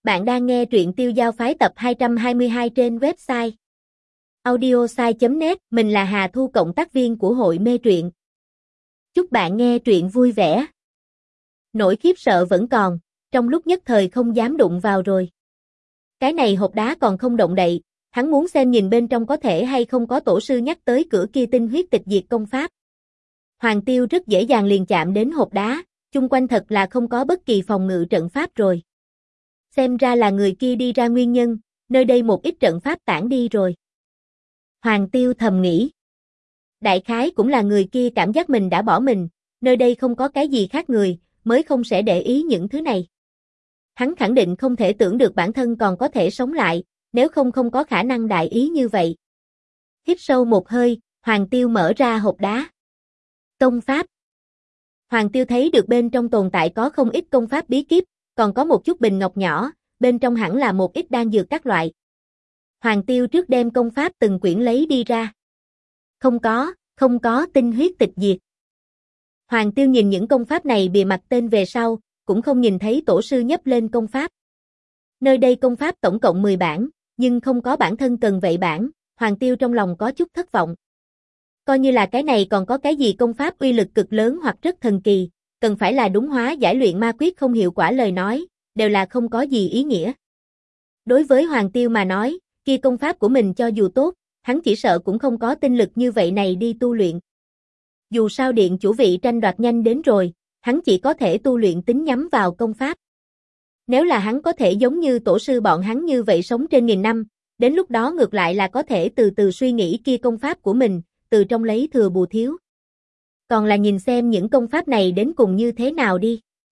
Bạn đang nghe truyện Tiêu Giao Phái tập 222 trên website audiosai.net. Mình là Hà Thu, cộng tác viên của hội mê truyện. Chúc bạn nghe truyện vui vẻ. Nỗi khiếp sợ vẫn còn, trong lúc nhất thời không dám đụng vào rồi. Cái này hộp đá còn không động đậy, hắn muốn xem nhìn bên trong có thể hay không có tổ sư nhắc tới cửa kia tinh huyết tịch diệt công pháp. Hoàng Tiêu rất dễ dàng liền chạm đến hộp đá, chung quanh thật là không có bất kỳ phòng ngự trận pháp rồi. Xem ra là người kia đi ra nguyên nhân, nơi đây một ít trận pháp tản đi rồi. Hoàng Tiêu thầm nghĩ. Đại khái cũng là người kia cảm giác mình đã bỏ mình, nơi đây không có cái gì khác người, mới không sẽ để ý những thứ này. Hắn khẳng định không thể tưởng được bản thân còn có thể sống lại, nếu không không có khả năng đại ý như vậy. Hít sâu một hơi, Hoàng Tiêu mở ra hộp đá. Công pháp. Hoàng Tiêu thấy được bên trong tồn tại có không ít công pháp bí kíp, còn có một chút bình ngọc nhỏ, bên trong hẳn là một ít đan dược các loại. Hoàng Tiêu trước đem công pháp từng quyển lấy đi ra. Không có tinh huyết tịch diệt. Hoàng Tiêu nhìn những công pháp này bìa mặt tên về sau, cũng không nhìn thấy tổ sư nhấp lên công pháp. Nơi đây công pháp tổng cộng 10 bản, nhưng không có bản thân cần vậy bản, Hoàng Tiêu trong lòng có chút thất vọng. Coi như là cái này còn có cái gì công pháp uy lực cực lớn hoặc rất thần kỳ, cần phải là đúng hóa giải luyện ma quyết không hiệu quả lời nói, đều là không có gì ý nghĩa. Đối với Hoàng Tiêu mà nói, kia công pháp của mình cho dù tốt, hắn chỉ sợ cũng không có tinh lực như vậy này đi tu luyện. Dù sao điện chủ vị tranh đoạt nhanh đến rồi, hắn chỉ có thể tu luyện tính nhắm vào công pháp. Nếu là hắn có thể giống như tổ sư bọn hắn như vậy sống trên 1000 năm, đến lúc đó ngược lại là có thể từ từ suy nghĩ kia công pháp của mình, từ trong lấy thừa bù thiếu. Còn là nhìn xem những công pháp này đến cùng như thế nào đi.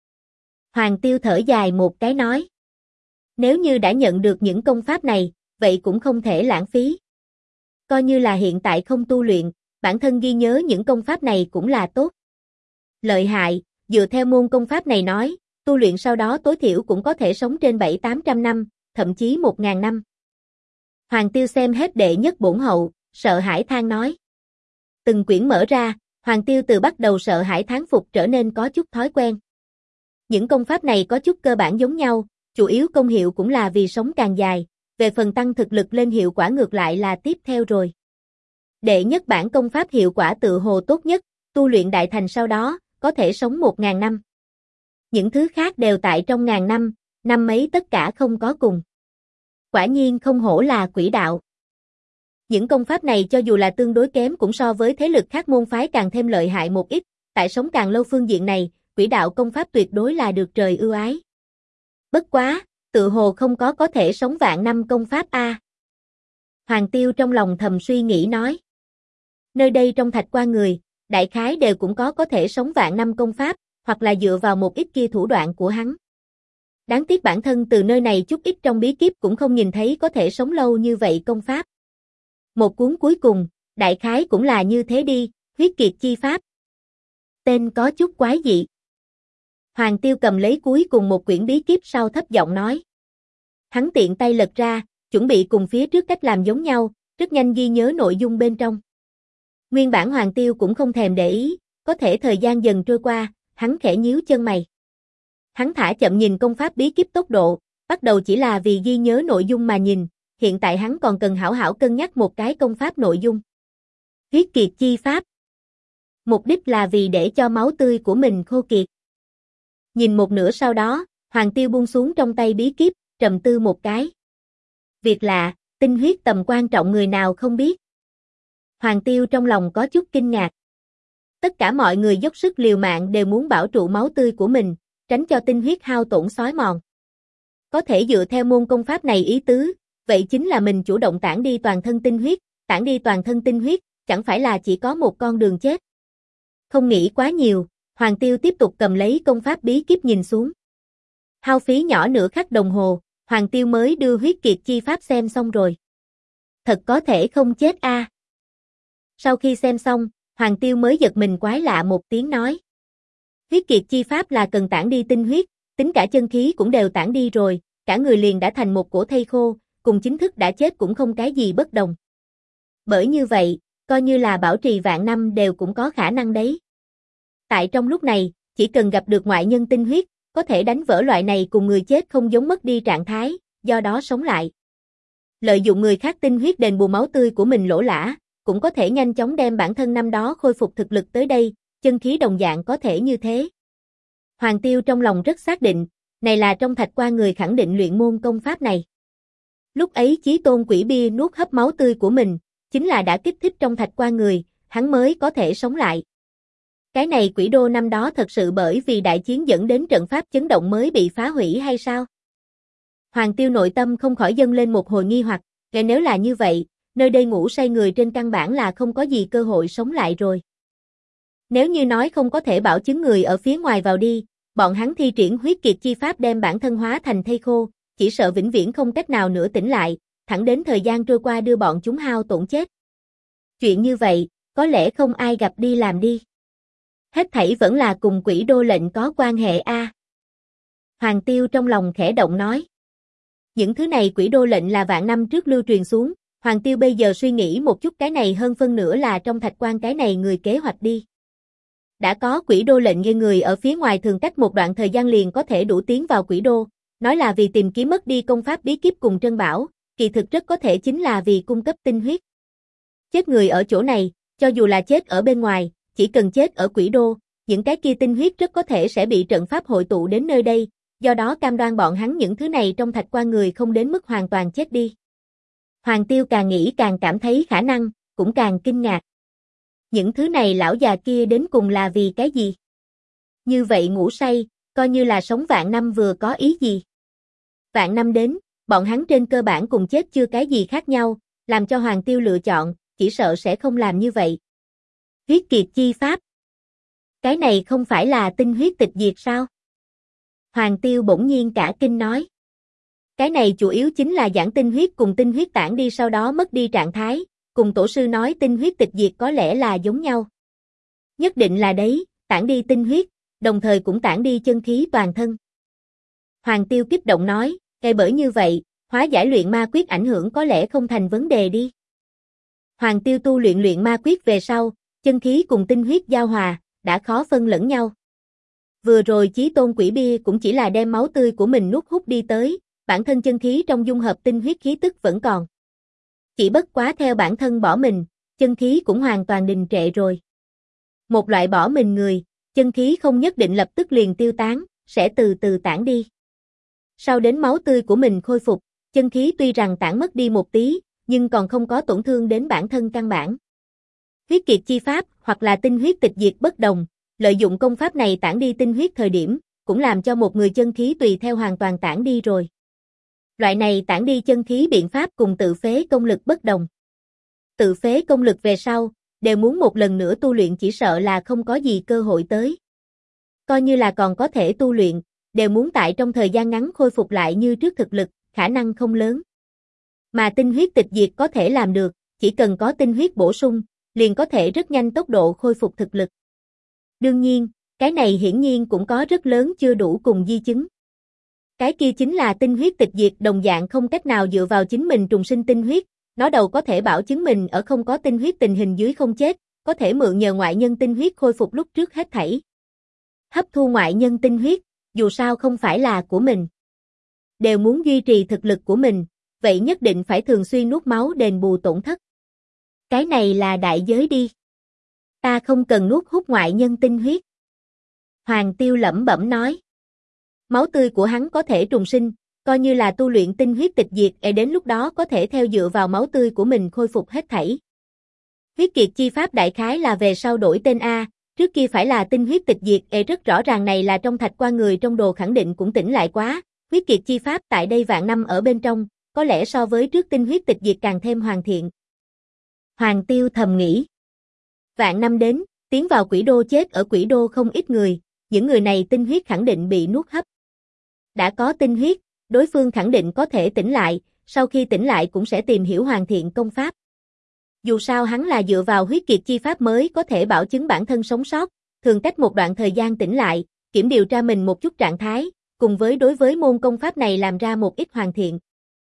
Hoàng Tiêu thở dài một cái nói. Nếu như đã nhận được những công pháp này, vậy cũng không thể lãng phí. Coi như là hiện tại không tu luyện, bản thân ghi nhớ những công pháp này cũng là tốt. Lợi hại, dựa theo môn công pháp này nói, tu luyện sau đó tối thiểu cũng có thể sống trên 700-800 năm, thậm chí 1000 năm. Hoàng Tiêu xem hết đệ nhất bổn hậu, sợ hãi than nói. Từng quyển mở ra, Hoàng Tiêu từ bắt đầu sợ hãi thán phục trở nên có chút thói quen. Những công pháp này có chút cơ bản giống nhau, chủ yếu công hiệu cũng là vì sống càng dài, về phần tăng thực lực lên hiệu quả ngược lại là tiếp theo rồi. Đệ nhất bản công pháp hiệu quả tự hồ tốt nhất, tu luyện đại thành sau đó, có thể sống 1000 năm. Những thứ khác đều tại trong ngàn năm, năm mấy tất cả không có cùng. Quả nhiên không hổ là quỷ đạo. Những công pháp này cho dù là tương đối kém cũng so với thế lực khác môn phái càng thêm lợi hại một ít, tại sống càng lâu phương diện này, quỷ đạo công pháp tuyệt đối là được trời ưu ái. Bất quá, tự hồ không có thể sống vạn năm công pháp a. Hoàng Tiêu trong lòng thầm suy nghĩ nói. Nơi đây trong thạch qua người, đại khái đều cũng có thể sống vạn năm công pháp, hoặc là dựa vào một ít kia thủ đoạn của hắn. Đáng tiếc bản thân từ nơi này chút ít trong bí kíp cũng không nhìn thấy có thể sống lâu như vậy công pháp. Một cuốn cuối cùng, đại khái cũng là như thế đi, huyết kiệt chi pháp. Tên có chút quái dị. Hoàng Tiêu cầm lấy cuối cùng một quyển bí kíp sau thấp giọng nói. Hắn tiện tay lật ra, chuẩn bị cùng phía trước cách làm giống nhau, rất nhanh ghi nhớ nội dung bên trong. Nguyên bản Hoàng Tiêu cũng không thèm để ý, có thể thời gian dần trôi qua, hắn khẽ nhíu chân mày. Hắn thả chậm nhìn công pháp bí kíp tốc độ, bắt đầu chỉ là vì ghi nhớ nội dung mà nhìn, hiện tại hắn còn cần hảo hảo cân nhắc một cái công pháp nội dung. Huyết kiệt chi pháp. Mục đích là vì để cho máu tươi của mình khô kiệt. Nhìn một nửa sau đó, Hoàng Tiêu buông xuống trong tay bí kíp, trầm tư một cái. Việc lạ, tinh huyết tầm quan trọng người nào không biết. Hoàng Tiêu trong lòng có chút kinh ngạc. Tất cả mọi người dốc sức liều mạng đều muốn bảo trụ máu tươi của mình, tránh cho tinh huyết hao tổn xói mòn. Có thể dựa theo môn công pháp này ý tứ, vậy chính là mình chủ động tản đi toàn thân tinh huyết, tản đi toàn thân tinh huyết, chẳng phải là chỉ có một con đường chết. Không nghĩ quá nhiều, Hoàng Tiêu tiếp tục cầm lấy công pháp bí kíp nhìn xuống. Hao phí nhỏ nửa khắc đồng hồ, Hoàng Tiêu mới đưa huyết kiệt chi pháp xem xong rồi. Thật có thể không chết a. Sau khi xem xong, Hoàng Tiêu mới giật mình quái lạ một tiếng nói. Huyết kiệt chi pháp là cần tản đi tinh huyết, tính cả chân khí cũng đều tản đi rồi, cả người liền đã thành một cỗ thây khô, cùng chính thức đã chết cũng không cái gì bất đồng. Bởi như vậy, coi như là bảo trì vạn năm đều cũng có khả năng đấy. Tại trong lúc này, chỉ cần gặp được ngoại nhân tinh huyết, có thể đánh vỡ loại này cùng người chết không giống mất đi trạng thái, do đó sống lại. Lợi dụng người khác tinh huyết đền bù máu tươi của mình lỗ lã, cũng có thể nhanh chóng đem bản thân năm đó khôi phục thực lực tới đây, chân khí đồng dạng có thể như thế. Hoàng Tiêu trong lòng rất xác định, này là trong thạch quan người khẳng định luyện môn công pháp này. Lúc ấy Chí Tôn Quỷ Bia nuốt hấp máu tươi của mình, chính là đã kích thích trong thạch quan người, hắn mới có thể sống lại. Cái này quỷ đô năm đó thật sự bởi vì đại chiến dẫn đến trận pháp chấn động mới bị phá hủy hay sao? Hoàng Tiêu nội tâm không khỏi dâng lên một hồi nghi hoặc, nếu là như vậy, nơi đây ngủ say người trên căn bản là không có gì cơ hội sống lại rồi. Nếu như nói không có thể bảo chứng người ở phía ngoài vào đi, bọn hắn thi triển huyết kiệt chi pháp đem bản thân hóa thành thây khô, chỉ sợ vĩnh viễn không cách nào nữa tỉnh lại, thẳng đến thời gian trôi qua đưa bọn chúng hao tổn chết. Chuyện như vậy, có lẽ không ai gặp đi làm đi. Hết thảy vẫn là cùng quỷ đô lệnh có quan hệ a. Hoàng Tiêu trong lòng khẽ động nói. Những thứ này quỷ đô lệnh là vạn năm trước lưu truyền xuống, Hoàng Tiêu bây giờ suy nghĩ một chút cái này hơn phân nửa là trong thạch quan cái này người kế hoạch đi. Đã có quỷ đô lệnh như người ở phía ngoài thường cách một đoạn thời gian liền có thể đủ tiến vào quỷ đô, nói là vì tìm kiếm mất đi công pháp bí kíp cùng trân bảo, kỳ thực rất có thể chính là vì cung cấp tinh huyết. Chết người ở chỗ này, cho dù là chết ở bên ngoài, chỉ cần chết ở quỷ đô, những cái kia tinh huyết rất có thể sẽ bị trận pháp hội tụ đến nơi đây, do đó cam đoan bọn hắn những thứ này trong thạch quan người không đến mức hoàn toàn chết đi. Hoàng Tiêu càng nghĩ càng cảm thấy khả năng, cũng càng kinh ngạc. Những thứ này lão già kia đến cùng là vì cái gì? Như vậy ngủ say, coi như là sống vạn năm vừa có ý gì? Vạn năm đến, bọn hắn trên cơ bản cùng chết chưa cái gì khác nhau, làm cho Hoàng Tiêu lựa chọn, chỉ sợ sẽ không làm như vậy. Huyết kiệt chi pháp. Cái này không phải là tinh huyết tịch diệt sao? Hoàng Tiêu bỗng nhiên cả kinh nói. Cái này chủ yếu chính là giảng tinh huyết cùng tinh huyết tản đi sau đó mất đi trạng thái, cùng tổ sư nói tinh huyết tịch diệt có lẽ là giống nhau. Nhất định là đấy, tản đi tinh huyết, đồng thời cũng tản đi chân khí toàn thân. Hoàng Tiêu kích động nói, bởi như vậy, hóa giải luyện ma quyết ảnh hưởng có lẽ không thành vấn đề đi. Hoàng Tiêu tu luyện ma quyết về sau, chân khí cùng tinh huyết giao hòa, đã khó phân lẫn nhau. Vừa rồi Chí Tôn Quỷ Bia cũng chỉ là đem máu tươi của mình nuốt hút đi tới, bản thân chân khí trong dung hợp tinh huyết khí tức vẫn còn. Chỉ bất quá theo bản thân bỏ mình, chân khí cũng hoàn toàn đình trệ rồi. Một loại bỏ mình người, chân khí không nhất định lập tức liền tiêu tán, sẽ từ từ tản đi. Sau đến máu tươi của mình khôi phục, chân khí tuy rằng tản mất đi một tí, nhưng còn không có tổn thương đến bản thân căn bản. Huyết kiệt chi pháp, hoặc là tinh huyết tịch diệt bất đồng, lợi dụng công pháp này tản đi tinh huyết thời điểm, cũng làm cho một người chân khí tùy theo hoàn toàn tản đi rồi. Loại này tản đi chân khí biện pháp cùng tự phế công lực bất đồng. Tự phế công lực về sau, đều muốn một lần nữa tu luyện chỉ sợ là không có gì cơ hội tới. Coi như là còn có thể tu luyện, đều muốn tại trong thời gian ngắn khôi phục lại như trước thực lực, khả năng không lớn. Mà tinh huyết tịch diệt có thể làm được, chỉ cần có tinh huyết bổ sung, liền có thể rất nhanh tốc độ khôi phục thực lực. Đương nhiên, cái này hiển nhiên cũng có rất lớn chưa đủ cùng di chứng. Cái kia chính là tinh huyết tịch diệt đồng dạng không cách nào dựa vào chính mình trùng sinh tinh huyết, nó đầu có thể bảo chứng mình ở không có tinh huyết tình hình dưới không chết, có thể mượn nhờ ngoại nhân tinh huyết khôi phục lúc trước hết thảy. Hấp thu ngoại nhân tinh huyết, dù sao không phải là của mình. Đều muốn duy trì thực lực của mình, vậy nhất định phải thường xuyên nuốt máu đền bù tổn thất. Cái này là đại giới đi. Ta không cần nuốt hút ngoại nhân tinh huyết. Hoàng Tiêu lẩm bẩm nói. Máu tươi của hắn có thể trùng sinh, coi như là tu luyện tinh huyết tịch diệt, đến lúc đó có thể theo dựa vào máu tươi của mình khôi phục hết thảy. Huyết kiệt chi pháp đại khái là về sau đổi tên A, trước kia phải là tinh huyết tịch diệt, rất rõ ràng này là trong thạch quan người trong đồ khẳng định cũng tỉnh lại quá, huyết kiệt chi pháp tại đây vạn năm ở bên trong, có lẽ so với trước tinh huyết tịch diệt càng thêm hoàn thiện. Hoàng Tiêu thầm nghĩ. Vạn năm đến, tiến vào quỷ đô chết ở quỷ đô không ít người, những người này tinh huyết khẳng định bị nuốt hấp. Đã có tinh huyết, đối phương khẳng định có thể tỉnh lại, sau khi tỉnh lại cũng sẽ tìm hiểu hoàn thiện công pháp. Dù sao hắn là dựa vào huyết kiệt chi pháp mới có thể bảo chứng bản thân sống sót, thường cách một đoạn thời gian tỉnh lại, kiểm điều tra mình một chút trạng thái, cùng với đối với môn công pháp này làm ra một ít hoàn thiện.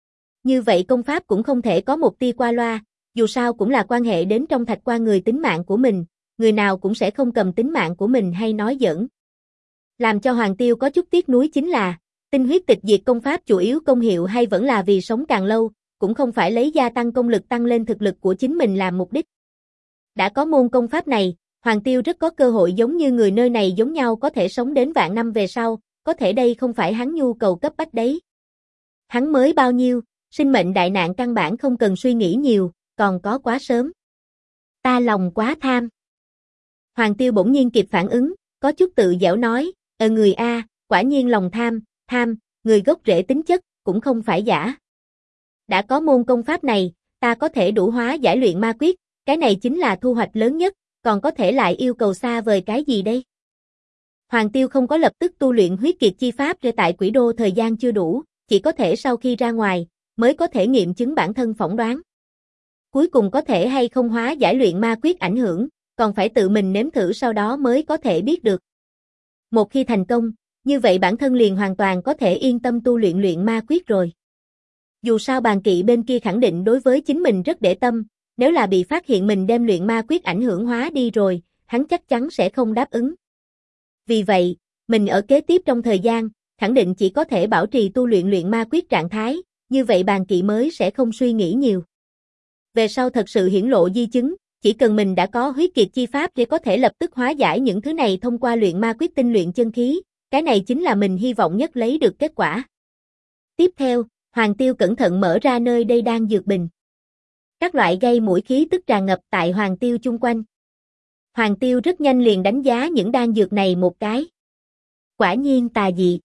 Như vậy công pháp cũng không thể có một tia qua loa, dù sao cũng là quan hệ đến trong thạch quan người tính mạng của mình, người nào cũng sẽ không cầm tính mạng của mình hay nói giỡn. Làm cho Hoàng Tiêu có chút tiếc nuối chính là, tinh huyết tịch diệt công pháp chủ yếu công hiệu hay vẫn là vì sống càng lâu, cũng không phải lấy gia tăng công lực tăng lên thực lực của chính mình làm mục đích. Đã có môn công pháp này, Hoàng Tiêu rất có cơ hội giống như người nơi này giống nhau có thể sống đến vạn năm về sau, có thể đây không phải hắn nhu cầu cấp bách đấy. Hắn mới bao nhiêu, sinh mệnh đại nạn căn bản không cần suy nghĩ nhiều, còn có quá sớm. Ta lòng quá tham. Hoàng Tiêu bỗng nhiên kịp phản ứng, có chút tự giễu nói, người a, quả nhiên lòng tham, người gốc rễ tính chất, cũng không phải giả. Đã có môn công pháp này, ta có thể đủ hóa giải luyện ma quyết, cái này chính là thu hoạch lớn nhất, còn có thể lại yêu cầu xa vời cái gì đây? Hoàng Tiêu không có lập tức tu luyện huyết kiệt chi pháp để tại Quỷ Đô thời gian chưa đủ, chỉ có thể sau khi ra ngoài, mới có thể nghiệm chứng bản thân phỏng đoán. Cuối cùng có thể hay không hóa giải luyện ma quyết ảnh hưởng, còn phải tự mình nếm thử sau đó mới có thể biết được. Một khi thành công, như vậy bản thân liền hoàn toàn có thể yên tâm tu luyện luyện ma quyết rồi. Dù sao bàn kỵ bên kia khẳng định đối với chính mình rất để tâm, nếu là bị phát hiện mình đem luyện ma quyết ảnh hưởng hóa đi rồi, hắn chắc chắn sẽ không đáp ứng. Vì vậy, mình ở kế tiếp trong thời gian, khẳng định chỉ có thể bảo trì tu luyện luyện ma quyết trạng thái, như vậy bàn kỵ mới sẽ không suy nghĩ nhiều. Về sau thật sự hiển lộ di chứng, chỉ cần mình đã có huyết kiệt chi pháp để có thể lập tức hóa giải những thứ này thông qua luyện ma quyết tinh luyện chân khí, cái này chính là mình hy vọng nhất lấy được kết quả. Tiếp theo, Hoàng Tiêu cẩn thận mở ra nơi đây đan dược bình. Các loại gây mũi khí tức tràn ngập tại Hoàng Tiêu chung quanh. Hoàng Tiêu rất nhanh liền đánh giá những đan dược này một cái. Quả nhiên tà dị.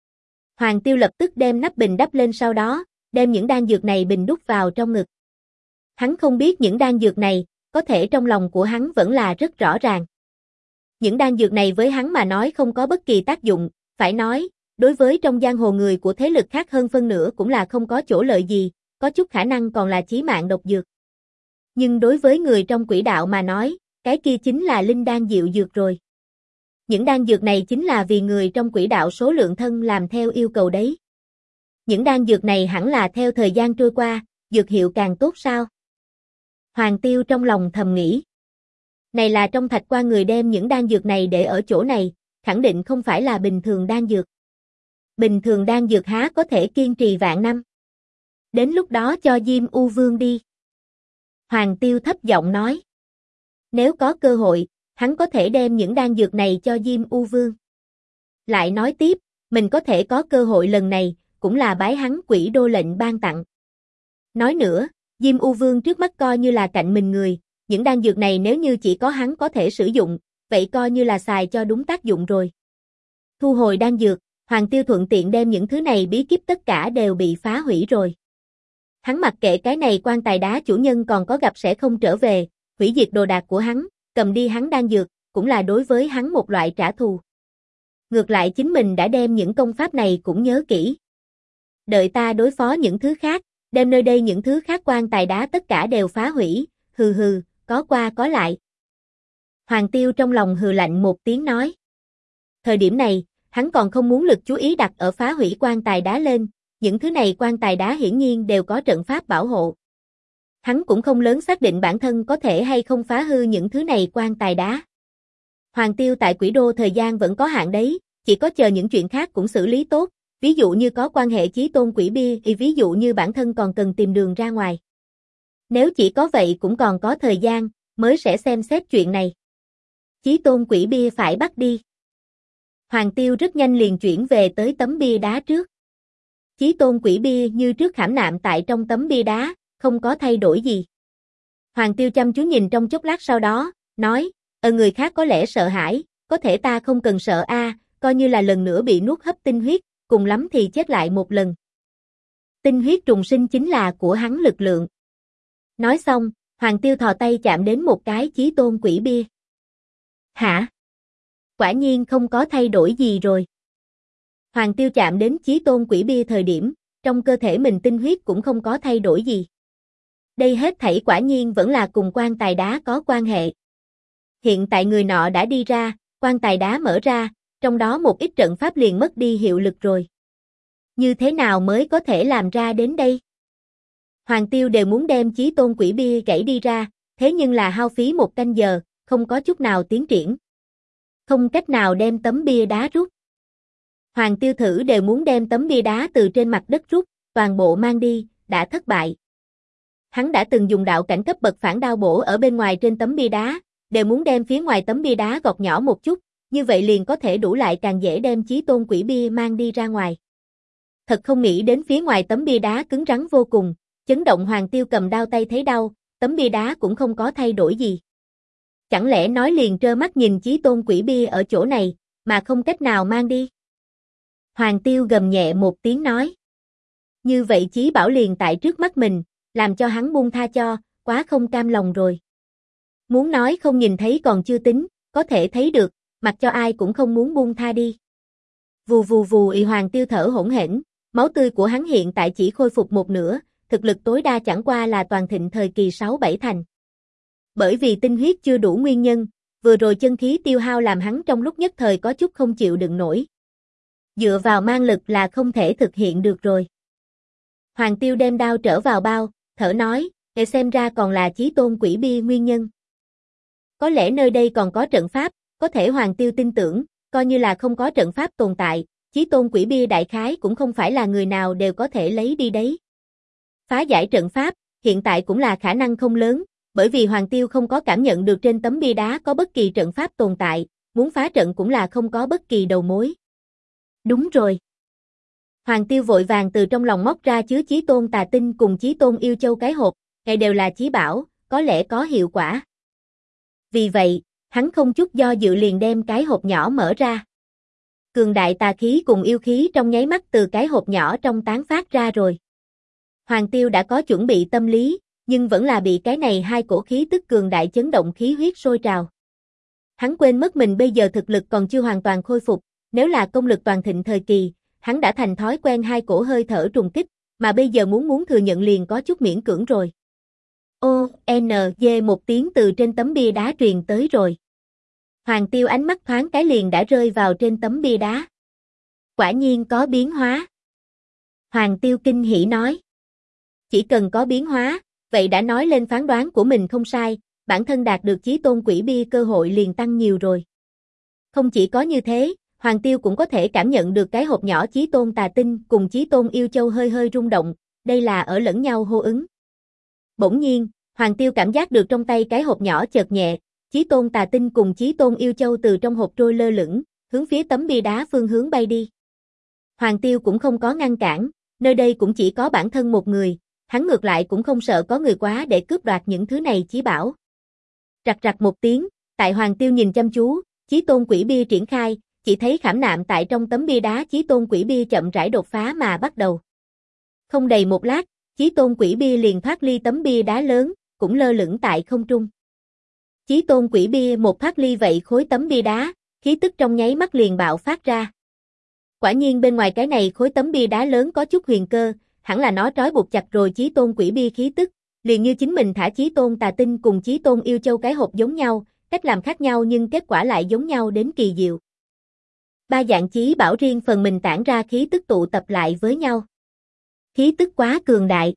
Hoàng Tiêu lập tức đem nắp bình đắp lên sau đó, đem những đan dược này bình đút vào trong ngực. Hắn không biết những đan dược này, có thể trong lòng của hắn vẫn là rất rõ ràng. Những đan dược này với hắn mà nói không có bất kỳ tác dụng, phải nói, đối với trong giang hồ người của thế lực khác hơn phân nửa cũng là không có chỗ lợi gì, có chút khả năng còn là chí mạng độc dược. Nhưng đối với người trong quỷ đạo mà nói, cái kia chính là linh đan diệu dược rồi. Những đan dược này chính là vì người trong quỷ đạo số lượng thân làm theo yêu cầu đấy. Những đan dược này hẳn là theo thời gian trôi qua, dược hiệu càng tốt sao? Hoàng Tiêu trong lòng thầm nghĩ. Này là trong thạch quan người đem những đan dược này để ở chỗ này, khẳng định không phải là bình thường đan dược. Bình thường đan dược há có thể kiên trì vạn năm. Đến lúc đó cho Diêm U Vương đi. Hoàng Tiêu thấp giọng nói. Nếu có cơ hội, hắn có thể đem những đan dược này cho Diêm U Vương. Lại nói tiếp, mình có thể có cơ hội lần này, cũng là bái hắn Quỷ Đô lệnh ban tặng. Nói nữa, Diêm U Vương trước mắt coi như là cạnh mình người, những đan dược này nếu như chỉ có hắn có thể sử dụng, vậy coi như là xài cho đúng tác dụng rồi. Thu hồi đan dược, Hoàng Tiêu thuận tiện đem những thứ này bí kíp tất cả đều bị phá hủy rồi. Hắn mặc kệ cái này quan tài đá chủ nhân còn có gặp sẽ không trở về, hủy diệt đồ đạc của hắn, cầm đi hắn đan dược, cũng là đối với hắn một loại trả thù. Ngược lại chính mình đã đem những công pháp này cũng nhớ kỹ. Đợi ta đối phó những thứ khác, đem nơi đây những thứ khác quan tài đá tất cả đều phá hủy, hừ, có qua có lại. Hoàng Tiêu trong lòng hừ lạnh một tiếng nói. Thời điểm này, hắn còn không muốn lực chú ý đặt ở phá hủy quan tài đá lên, những thứ này quan tài đá hiển nhiên đều có trận pháp bảo hộ. Hắn cũng không lớn xác định bản thân có thể hay không phá hư những thứ này quan tài đá. Hoàng Tiêu tại Quỷ Đô thời gian vẫn có hạn đấy, chỉ có chờ những chuyện khác cũng xử lý tốt, ví dụ như có quan hệ chí tôn quỷ bia, ví dụ như bản thân còn cần tìm đường ra ngoài. Nếu chỉ có vậy cũng còn có thời gian, mới sẽ xem xét chuyện này. Chí tôn quỷ bia phải bắt đi. Hoàng Tiêu rất nhanh liền chuyển về tới tấm bia đá trước. Chí tôn quỷ bia như trước khảm nạm tại trong tấm bia đá, không có thay đổi gì. Hoàng Tiêu chăm chú nhìn trong chốc lát sau đó, nói, người khác có lẽ sợ hãi, có thể ta không cần sợ coi như là lần nữa bị nuốt hấp tinh huyết, cùng lắm thì chết lại một lần. Tinh huyết trùng sinh chính là của hắn lực lượng. Nói xong, Hoàng Tiêu thò tay chạm đến một cái chí tôn quỷ bia. Hả? Quả nhiên không có thay đổi gì rồi. Hoàng Tiêu chạm đến chí tôn quỷ bia thời điểm, trong cơ thể mình tinh huyết cũng không có thay đổi gì. Đây hết thảy quả nhiên vẫn là cùng quan tài đá có quan hệ. Hiện tại người nọ đã đi ra, quan tài đá mở ra, trong đó một ít trận pháp liền mất đi hiệu lực rồi. Như thế nào mới có thể làm ra đến đây? Hoàng Tiêu đều muốn đem chí tôn quỷ bia gãy đi ra, thế nhưng là hao phí một canh giờ, không có chút nào tiến triển. Không cách nào đem tấm bia đá rút. Hoàng Tiêu thử đều muốn đem tấm bia đá từ trên mặt đất rút, toàn bộ mang đi, đã thất bại. Hắn đã từng dùng đạo cảnh cấp bậc phản đao bổ ở bên ngoài trên tấm bia đá, đều muốn đem phía ngoài tấm bia đá gọt nhỏ một chút, như vậy liền có thể đủ lại càng dễ đem chí tôn quỷ bia mang đi ra ngoài. Thật không nghĩ đến phía ngoài tấm bia đá cứng rắn vô cùng, chấn động Hoàng Tiêu cầm đao tay thấy đau, tấm bia đá cũng không có thay đổi gì. Chẳng lẽ nói liền trơ mắt nhìn chí tôn quỷ bia ở chỗ này, mà không cách nào mang đi? Hoàng Tiêu gầm nhẹ một tiếng nói. Như vậy chí bảo liền tại trước mắt mình, làm cho hắn buông tha cho, quá không cam lòng rồi. Muốn nói không nhìn thấy còn chưa tính, có thể thấy được, mặc cho ai cũng không muốn buông tha đi. Vù vù vù. Hoàng Tiêu thở hổn hển, máu tươi của hắn hiện tại chỉ khôi phục một nửa, thực lực tối đa chẳng qua là toàn thịnh thời kỳ 6-7 thành. Bởi vì tinh huyết chưa đủ nguyên nhân, vừa rồi chân khí tiêu hao làm hắn trong lúc nhất thời có chút không chịu đựng nổi. Dựa vào mang lực là không thể thực hiện được rồi. Hoàng Tiêu đem đao trở vào bao, thở nói, để xem ra còn là chí tôn quỷ bia nguyên nhân. Có lẽ nơi đây còn có trận pháp, có thể Hoàng Tiêu tin tưởng, coi như là không có trận pháp tồn tại, chí tôn quỷ bia đại khái cũng không phải là người nào đều có thể lấy đi đấy. Phá giải trận pháp, hiện tại cũng là khả năng không lớn, bởi vì Hoàng Tiêu không có cảm nhận được trên tấm bia đá có bất kỳ trận pháp tồn tại, muốn phá trận cũng là không có bất kỳ đầu mối. Đúng rồi. Hoàng Tiêu vội vàng từ trong lòng móc ra chứa chí tôn tà tinh cùng chí tôn yêu châu cái hộp, này đều là chí bảo, có lẽ có hiệu quả. Vì vậy, hắn không chút do dự liền đem cái hộp nhỏ mở ra. Cường đại tà khí cùng yêu khí trong nháy mắt từ cái hộp nhỏ trong tán phát ra rồi. Hoàng Tiêu đã có chuẩn bị tâm lý, nhưng vẫn là bị cái này hai cổ khí tức cường đại chấn động khí huyết sôi trào. Hắn quên mất mình bây giờ thực lực còn chưa hoàn toàn khôi phục, nếu là công lực toàn thịnh thời kỳ, hắn đã thành thói quen hai cổ hơi thở trùng kích, mà bây giờ muốn thừa nhận liền có chút miễn cưỡng rồi. Một tiếng từ trên tấm bia đá truyền tới rồi. Hoàng Tiêu ánh mắt thoáng cái liền đã rơi vào trên tấm bia đá. Quả nhiên có biến hóa. Hoàng Tiêu kinh hỉ nói. Chỉ cần có biến hóa, vậy đã nói lên phán đoán của mình không sai, bản thân đạt được chí tôn quỷ bia cơ hội liền tăng nhiều rồi. Không chỉ có như thế, Hoàng Tiêu cũng có thể cảm nhận được cái hộp nhỏ chí tôn tà tinh cùng chí tôn yêu châu hơi hơi rung động, đây là ở lẫn nhau hô ứng. Bỗng nhiên, Hoàng Tiêu cảm giác được trong tay cái hộp nhỏ chợt nhẹ, chí tôn tà tinh cùng chí tôn yêu châu từ trong hộp trôi lơ lửng, hướng phía tấm bia đá phương hướng bay đi. Hoàng Tiêu cũng không có ngăn cản, nơi đây cũng chỉ có bản thân một người, hắn ngược lại cũng không sợ có người quá để cướp đoạt những thứ này chí bảo. Rặc rặc một tiếng, tại Hoàng Tiêu nhìn chăm chú, chí tôn quỷ bia triển khai, chỉ thấy khảm nạm tại trong tấm bia đá chí tôn quỷ bia chậm rãi đột phá mà bắt đầu. Không đầy một lát, chí tôn quỷ bia liền thoát ly tấm bia đá lớn, cũng lơ lửng tại không trung. Chí tôn quỷ bia một thoát ly vậy khối tấm bia đá, khí tức trong nháy mắt liền bạo phát ra. Quả nhiên bên ngoài cái này khối tấm bia đá lớn có chút huyền cơ, hẳn là nó trói buộc chặt rồi chí tôn quỷ bia khí tức, liền như chính mình thả chí tôn tà tinh cùng chí tôn yêu châu cái hộp giống nhau, cách làm khác nhau nhưng kết quả lại giống nhau đến kỳ diệu. Ba dạng chí bảo riêng phần mình tản ra khí tức tụ tập lại với nhau. Khí tức quá cường đại.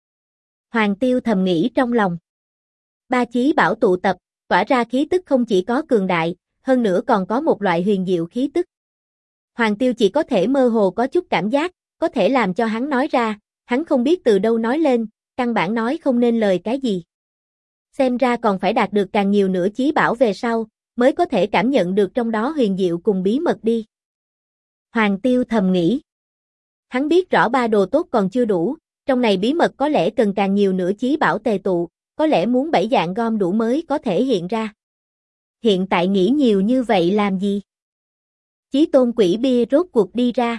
Hoàng Tiêu thầm nghĩ trong lòng. Ba chí bảo tụ tập, tỏa ra khí tức không chỉ có cường đại, hơn nữa còn có một loại huyền diệu khí tức. Hoàng Tiêu chỉ có thể mơ hồ có chút cảm giác, có thể làm cho hắn nói ra, hắn không biết từ đâu nói lên, căn bản nói không nên lời cái gì. Xem ra còn phải đạt được càng nhiều nữa chí bảo về sau, mới có thể cảm nhận được trong đó huyền diệu cùng bí mật đi. Hoàng Tiêu thầm nghĩ. Hắn biết rõ ba đồ tốt còn chưa đủ, trong này bí mật có lẽ cần càng nhiều nữa chí bảo tề tụ, có lẽ muốn 7 dạng gom đủ mới có thể hiện ra. Hiện tại nghĩ nhiều như vậy làm gì? Chí tôn quỷ bia rốt cuộc đi ra.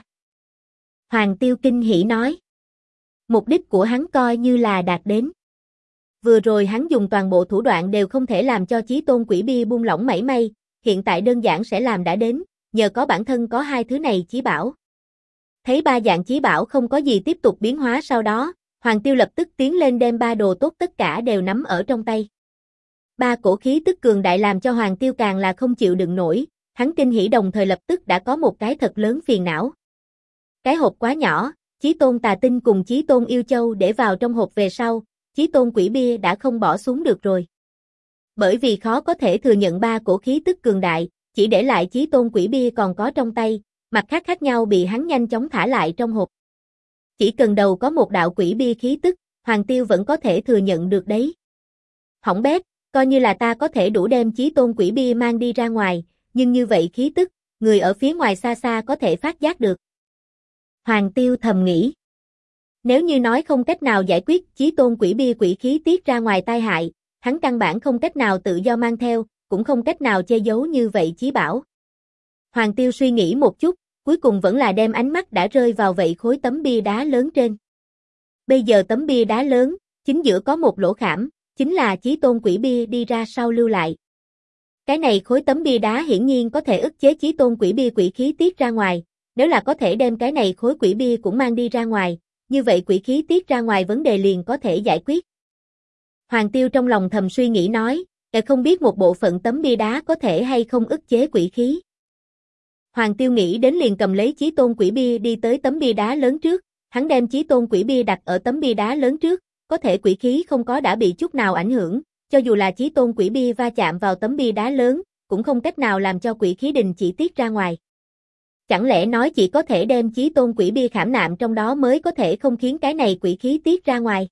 Hoàng Tiêu kinh hỉ nói. Mục đích của hắn coi như là đạt đến. Vừa rồi hắn dùng toàn bộ thủ đoạn đều không thể làm cho chí tôn quỷ bia buông lỏng mảy may, hiện tại đơn giản sẽ làm đã đến, nhờ có bản thân có hai thứ này chí bảo. Thấy ba dạng chí bảo không có gì tiếp tục biến hóa sau đó, Hoàng Tiêu lập tức tiến lên đem ba đồ tốt tất cả đều nắm ở trong tay. Ba cổ khí tức cường đại làm cho Hoàng Tiêu càng là không chịu đựng nổi, hắn kinh hỉ đồng thời lập tức đã có một cái thật lớn phiền não. Cái hộp quá nhỏ, chí tôn tà tinh cùng chí tôn yêu châu để vào trong hộp về sau, chí tôn quỷ bia đã không bỏ xuống được rồi. Bởi vì khó có thể thừa nhận ba cổ khí tức cường đại, chỉ để lại chí tôn quỷ bia còn có trong tay, mặt khác khác nhau bị hắn nhanh chóng thả lại trong hộp. Chỉ cần đầu có một đạo quỷ bia khí tức, Hoàng Tiêu vẫn có thể thừa nhận được đấy. Hỏng bét, coi như là ta có thể đủ đem chí tôn quỷ bia mang đi ra ngoài, nhưng như vậy khí tức, người ở phía ngoài xa xa có thể phát giác được. Hoàng Tiêu thầm nghĩ. Nếu như nói không cách nào giải quyết chí tôn quỷ bia quỷ khí tiết ra ngoài tai hại, hắn căn bản không cách nào tự do mang theo, cũng không cách nào che giấu như vậy chí bảo. Hoàng Tiêu suy nghĩ một chút, cuối cùng vẫn là đem ánh mắt đã rơi vào vậy khối tấm bia đá lớn trên. Bây giờ tấm bia đá lớn, chính giữa có một lỗ khảm, chính là chí tôn quỷ bia đi ra sau lưu lại. Cái này khối tấm bia đá hiển nhiên có thể ức chế chí tôn quỷ bia quỷ khí tiết ra ngoài, nếu là có thể đem cái này khối quỷ bia cũng mang đi ra ngoài, như vậy quỷ khí tiết ra ngoài vấn đề liền có thể giải quyết. Hoàng Tiêu trong lòng thầm suy nghĩ nói, không biết một bộ phận tấm bia đá có thể hay không ức chế quỷ khí. Hoàng Tiêu nghĩ đến liền cầm lấy chí tôn quỷ bia đi tới tấm bia đá lớn trước, hắn đem chí tôn quỷ bia đặt ở tấm bia đá lớn trước, có thể quỷ khí không có đã bị chút nào ảnh hưởng, cho dù là chí tôn quỷ bia va chạm vào tấm bia đá lớn, cũng không cách nào làm cho quỷ khí đình chỉ tiết ra ngoài. Chẳng lẽ nói chỉ có thể đem chí tôn quỷ bia khảm nạm trong đó mới có thể không khiến cái này quỷ khí tiết ra ngoài?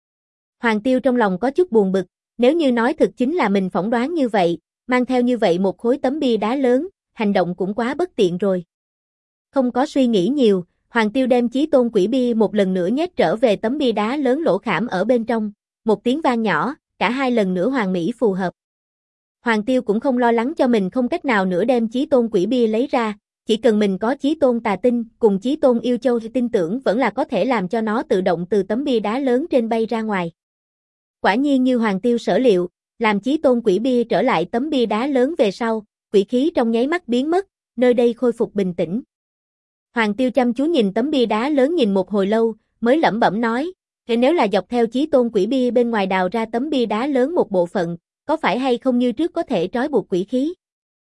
Hoàng Tiêu trong lòng có chút buồn bực, nếu như nói thực chính là mình phỏng đoán như vậy, mang theo như vậy một khối tấm bia đá lớn, hành động cũng quá bất tiện rồi. Không có suy nghĩ nhiều, Hoàng Tiêu đem chí tôn quỷ bia một lần nữa nhét trở về tấm bia đá lớn lỗ khảm ở bên trong, một tiếng vang nhỏ, cả hai lần nữa hoàn mỹ phù hợp. Hoàng Tiêu cũng không lo lắng cho mình không cách nào nữa đem chí tôn quỷ bia lấy ra, chỉ cần mình có chí tôn tà tinh cùng chí tôn yêu châu thì tin tưởng vẫn là có thể làm cho nó tự động từ tấm bia đá lớn trên bay ra ngoài. Quả nhiên như Hoàng Tiêu sở liệu, làm chí tôn quỷ bia trở lại tấm bia đá lớn về sau, quỷ khí trong nháy mắt biến mất, nơi đây khôi phục bình tĩnh. Hoàng Tiêu chăm chú nhìn tấm bia đá lớn nhìn một hồi lâu, mới lẩm bẩm nói, nếu là dọc theo chí tôn quỷ bia bên ngoài đào ra tấm bia đá lớn một bộ phận, có phải hay không như trước có thể trói buộc quỷ khí?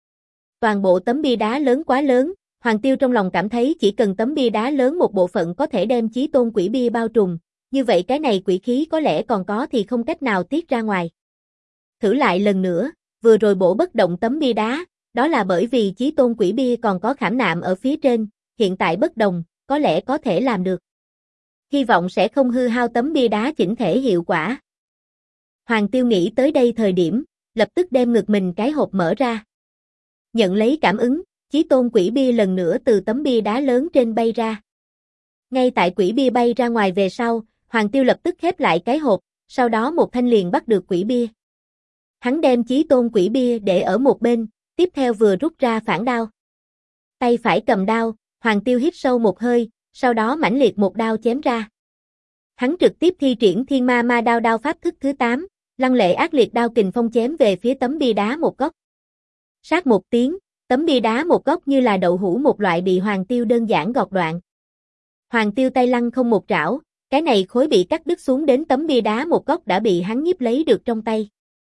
Toàn bộ tấm bia đá lớn quá lớn, Hoàng Tiêu trong lòng cảm thấy chỉ cần tấm bia đá lớn một bộ phận có thể đem chí tôn quỷ bia bao trùm, như vậy cái này quỷ khí có lẽ còn có thì không cách nào tiết ra ngoài. Thử lại lần nữa, vừa rồi bổ bất động tấm bia đá, đó là bởi vì chí tôn quỷ bia còn có khảm nạm ở phía trên, hiện tại bất đồng, có lẽ có thể làm được. Hy vọng sẽ không hư hao tấm bia đá chỉnh thể hiệu quả. Hoàng Tiêu nghĩ tới đây thời điểm, lập tức đem ngực mình cái hộp mở ra. Nhận lấy cảm ứng, chí tôn quỷ bia lần nữa từ tấm bia đá lớn trên bay ra. Ngay tại quỷ bia bay ra ngoài về sau, Hoàng Tiêu lập tức khép lại cái hộp, sau đó một thanh liền bắt được quỷ bia. Hắn đem chí tôn quỷ bia để ở một bên, tiếp theo vừa rút ra phản đao. Tay phải cầm đao, Hoàng Tiêu hít sâu một hơi, sau đó mãnh liệt một đao chém ra. Hắn trực tiếp thi triển thiên ma ma đao đao pháp thức thứ 8, lăng lệ ác liệt đao kình phong chém về phía tấm bia đá một góc. Sát một tiếng, tấm bia đá một góc như là đậu hũ một loại bị Hoàng Tiêu đơn giản gọt đoạn. Hoàng Tiêu tay lăng không một trảo, cái này khối bị cắt đứt xuống đến tấm bia đá một góc đã bị hắn nhiếp lấy được trong tay.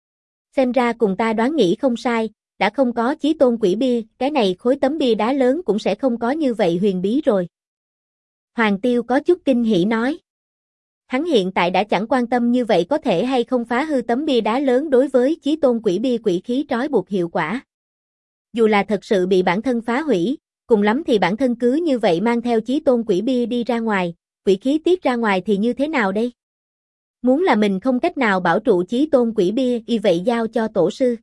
Xem ra cùng ta đoán nghĩ không sai, đã không có chí tôn quỷ bia, cái này khối tấm bia đá lớn cũng sẽ không có như vậy huyền bí rồi. Hoàng Tiêu có chút kinh hỉ nói. Hắn hiện tại đã chẳng quan tâm như vậy có thể hay không phá hư tấm bia đá lớn đối với chí tôn quỷ bia quỷ khí trói buộc hiệu quả. Dù là thật sự bị bản thân phá hủy, cùng lắm thì bản thân cứ như vậy mang theo chí tôn quỷ bia đi ra ngoài, quỷ khí tiết ra ngoài thì như thế nào đây? Muốn là mình không cách nào bảo trụ chí tôn quỷ bia y vậy giao cho tổ sư.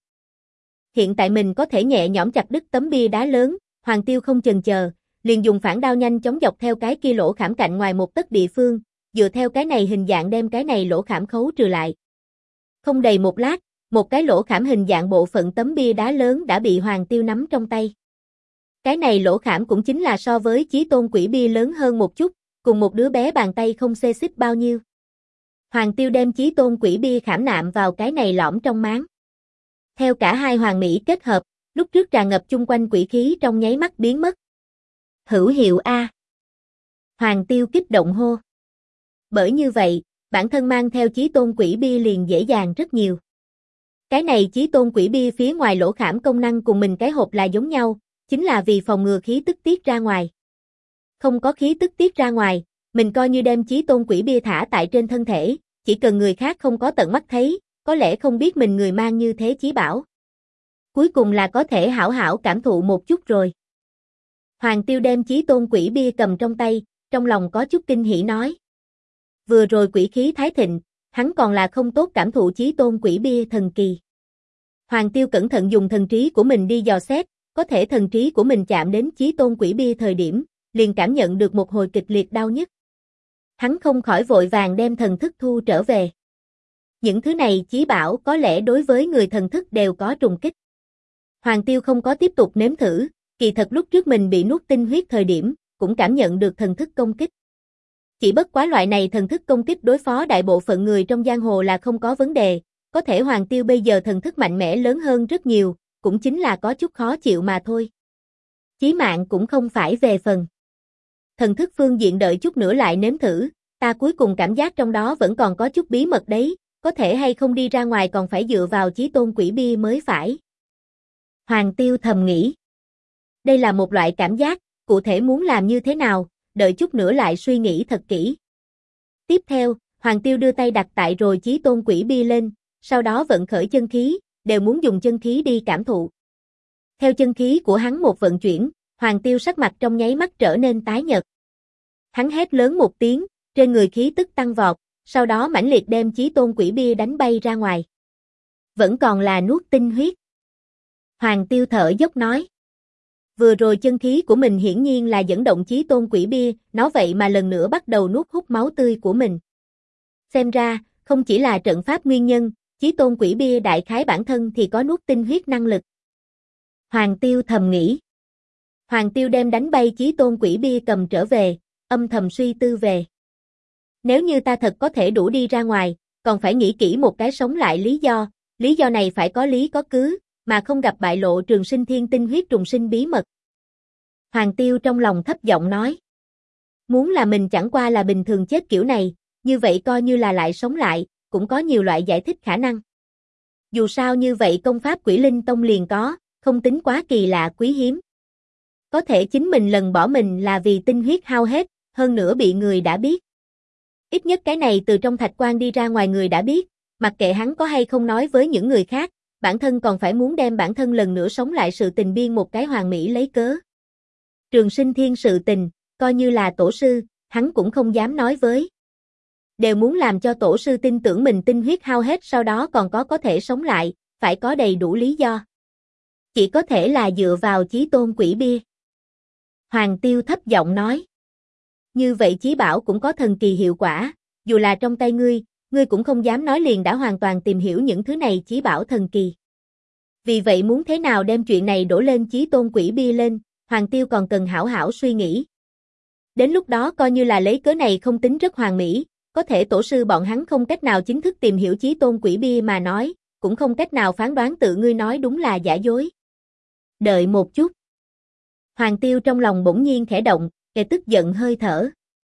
Hiện tại mình có thể nhẹ nhõm chặt đứt tấm bia đá lớn, Hoàng Tiêu không chần chờ, liền dùng phản đao nhanh chóng dọc theo cái kia lỗ khảm cạnh ngoài một tấc địa phương, dựa theo cái này hình dạng đem cái này lỗ khảm khấu trừ lại. Không đầy một lát, một cái lỗ khảm hình dạng bộ phận tấm bia đá lớn đã bị Hoàng Tiêu nắm trong tay. Cái này lỗ khảm cũng chính là so với chí tôn quỷ bia lớn hơn một chút, cùng một đứa bé bàn tay không xê xích bao nhiêu. Hoàng Tiêu đem chí tôn quỷ bia khảm nạm vào cái này lõm trong máng. Theo cả hai hoàn mỹ kết hợp, lúc trước tràn ngập chung quanh quỷ khí trong nháy mắt biến mất. Hữu hiệu A. Hoàng Tiêu kích động hô. Bởi như vậy, bản thân mang theo chí tôn quỷ bia liền dễ dàng rất nhiều. Cái này chí tôn quỷ bia phía ngoài lỗ khảm công năng cùng mình cái hộp là giống nhau, chính là vì phòng ngừa khí tức tiết ra ngoài. Không có khí tức tiết ra ngoài, mình coi như đem chí tôn quỷ bia thả tại trên thân thể, chỉ cần người khác không có tận mắt thấy, có lẽ không biết mình người mang như thế chí bảo. Cuối cùng là có thể hảo hảo cảm thụ một chút rồi. Hoàng Tiêu đem chí tôn quỷ bia cầm trong tay, trong lòng có chút kinh hỉ nói. Vừa rồi quỷ khí thái thịnh, hắn còn là không tốt cảm thụ chí tôn quỷ bia thần kỳ. Hoàng Tiêu cẩn thận dùng thần trí của mình đi dò xét, có thể thần trí của mình chạm đến chí tôn quỷ bia thời điểm, liền cảm nhận được một hồi kịch liệt đau nhức. Hắn không khỏi vội vàng đem thần thức thu trở về. Những thứ này chí bảo có lẽ đối với người thần thức đều có trùng kích. Hoàng Tiêu không có tiếp tục nếm thử, kỳ thật lúc trước mình bị nuốt tinh huyết thời điểm, cũng cảm nhận được thần thức công kích. Chỉ bất quá loại này thần thức công kích đối phó đại bộ phận người trong giang hồ là không có vấn đề, có thể Hoàng Tiêu bây giờ thần thức mạnh mẽ lớn hơn rất nhiều, cũng chính là có chút khó chịu mà thôi. Chí mạng cũng không phải về phần. Thần thức phương diện đợi chút nữa lại nếm thử, ta cuối cùng cảm giác trong đó vẫn còn có chút bí mật đấy, có thể hay không đi ra ngoài còn phải dựa vào chí tôn quỷ bia mới phải. Hoàng Tiêu thầm nghĩ. Đây là một loại cảm giác, cụ thể muốn làm như thế nào, đợi chút nữa lại suy nghĩ thật kỹ. Tiếp theo, Hoàng Tiêu đưa tay đặt tại rồi chí tôn quỷ bia lên, sau đó vận khởi chân khí, đều muốn dùng chân khí đi cảm thụ. Theo chân khí của hắn một vận chuyển, Hoàng Tiêu sắc mặt trong nháy mắt trở nên tái nhợt. Hắn hét lớn một tiếng, trên người khí tức tăng vọt, sau đó mãnh liệt đem chí tôn quỷ bia đánh bay ra ngoài. Vẫn còn là nuốt tinh huyết. Hoàng Tiêu thở dốc nói. Vừa rồi chân khí của mình hiển nhiên là dẫn động chí tôn quỷ bia, nó vậy mà lần nữa bắt đầu nuốt hút máu tươi của mình. Xem ra, không chỉ là trận pháp nguyên nhân, chí tôn quỷ bia đại khái bản thân thì có nuốt tinh huyết năng lực. Hoàng Tiêu thầm nghĩ. Hoàng Tiêu đem đánh bay chí tôn quỷ bia cầm trở về, âm thầm suy tư về. Nếu như ta thật có thể đủ đi ra ngoài, còn phải nghĩ kỹ một cái sống lại lý do này phải có lý có cứ, mà không gặp bại lộ Trường Sinh Thiên tinh huyết trùng sinh bí mật. Hoàng Tiêu trong lòng thấp giọng nói. Muốn là mình chẳng qua là bình thường chết kiểu này, như vậy coi như là lại sống lại, cũng có nhiều loại giải thích khả năng. Dù sao như vậy công pháp Quỷ Linh Tông liền có, không tính quá kỳ lạ quý hiếm. Có thể chính mình lần bỏ mình là vì tinh huyết hao hết, hơn nữa bị người đã biết. Ít nhất cái này từ trong thạch quan đi ra ngoài người đã biết, mặc kệ hắn có hay không nói với những người khác, bản thân còn phải muốn đem bản thân lần nữa sống lại sự tình biên một cái hoàn mỹ lấy cớ. Trường Sinh Thiên sự tình, coi như là tổ sư, hắn cũng không dám nói với. Đều muốn làm cho tổ sư tin tưởng mình tinh huyết hao hết sau đó còn có thể sống lại, phải có đầy đủ lý do. Chỉ có thể là dựa vào chí tôn quỷ bia. Hoàng Tiêu thấp giọng nói. Như vậy chí bảo cũng có thần kỳ hiệu quả, dù là trong tay ngươi cũng không dám nói liền đã hoàn toàn tìm hiểu những thứ này chí bảo thần kỳ. Vì vậy muốn thế nào đem chuyện này đổ lên chí tôn quỷ bia lên, Hoàng Tiêu còn cần hảo hảo suy nghĩ. Đến lúc đó coi như là lấy cớ này không tính rất hoàn mỹ, có thể tổ sư bọn hắn không cách nào chính thức tìm hiểu chí tôn quỷ bia mà nói, cũng không cách nào phán đoán tự ngươi nói đúng là giả dối. Đợi một chút. Hoàng Tiêu trong lòng bỗng nhiên khẽ động, kẻ tức giận hơi thở.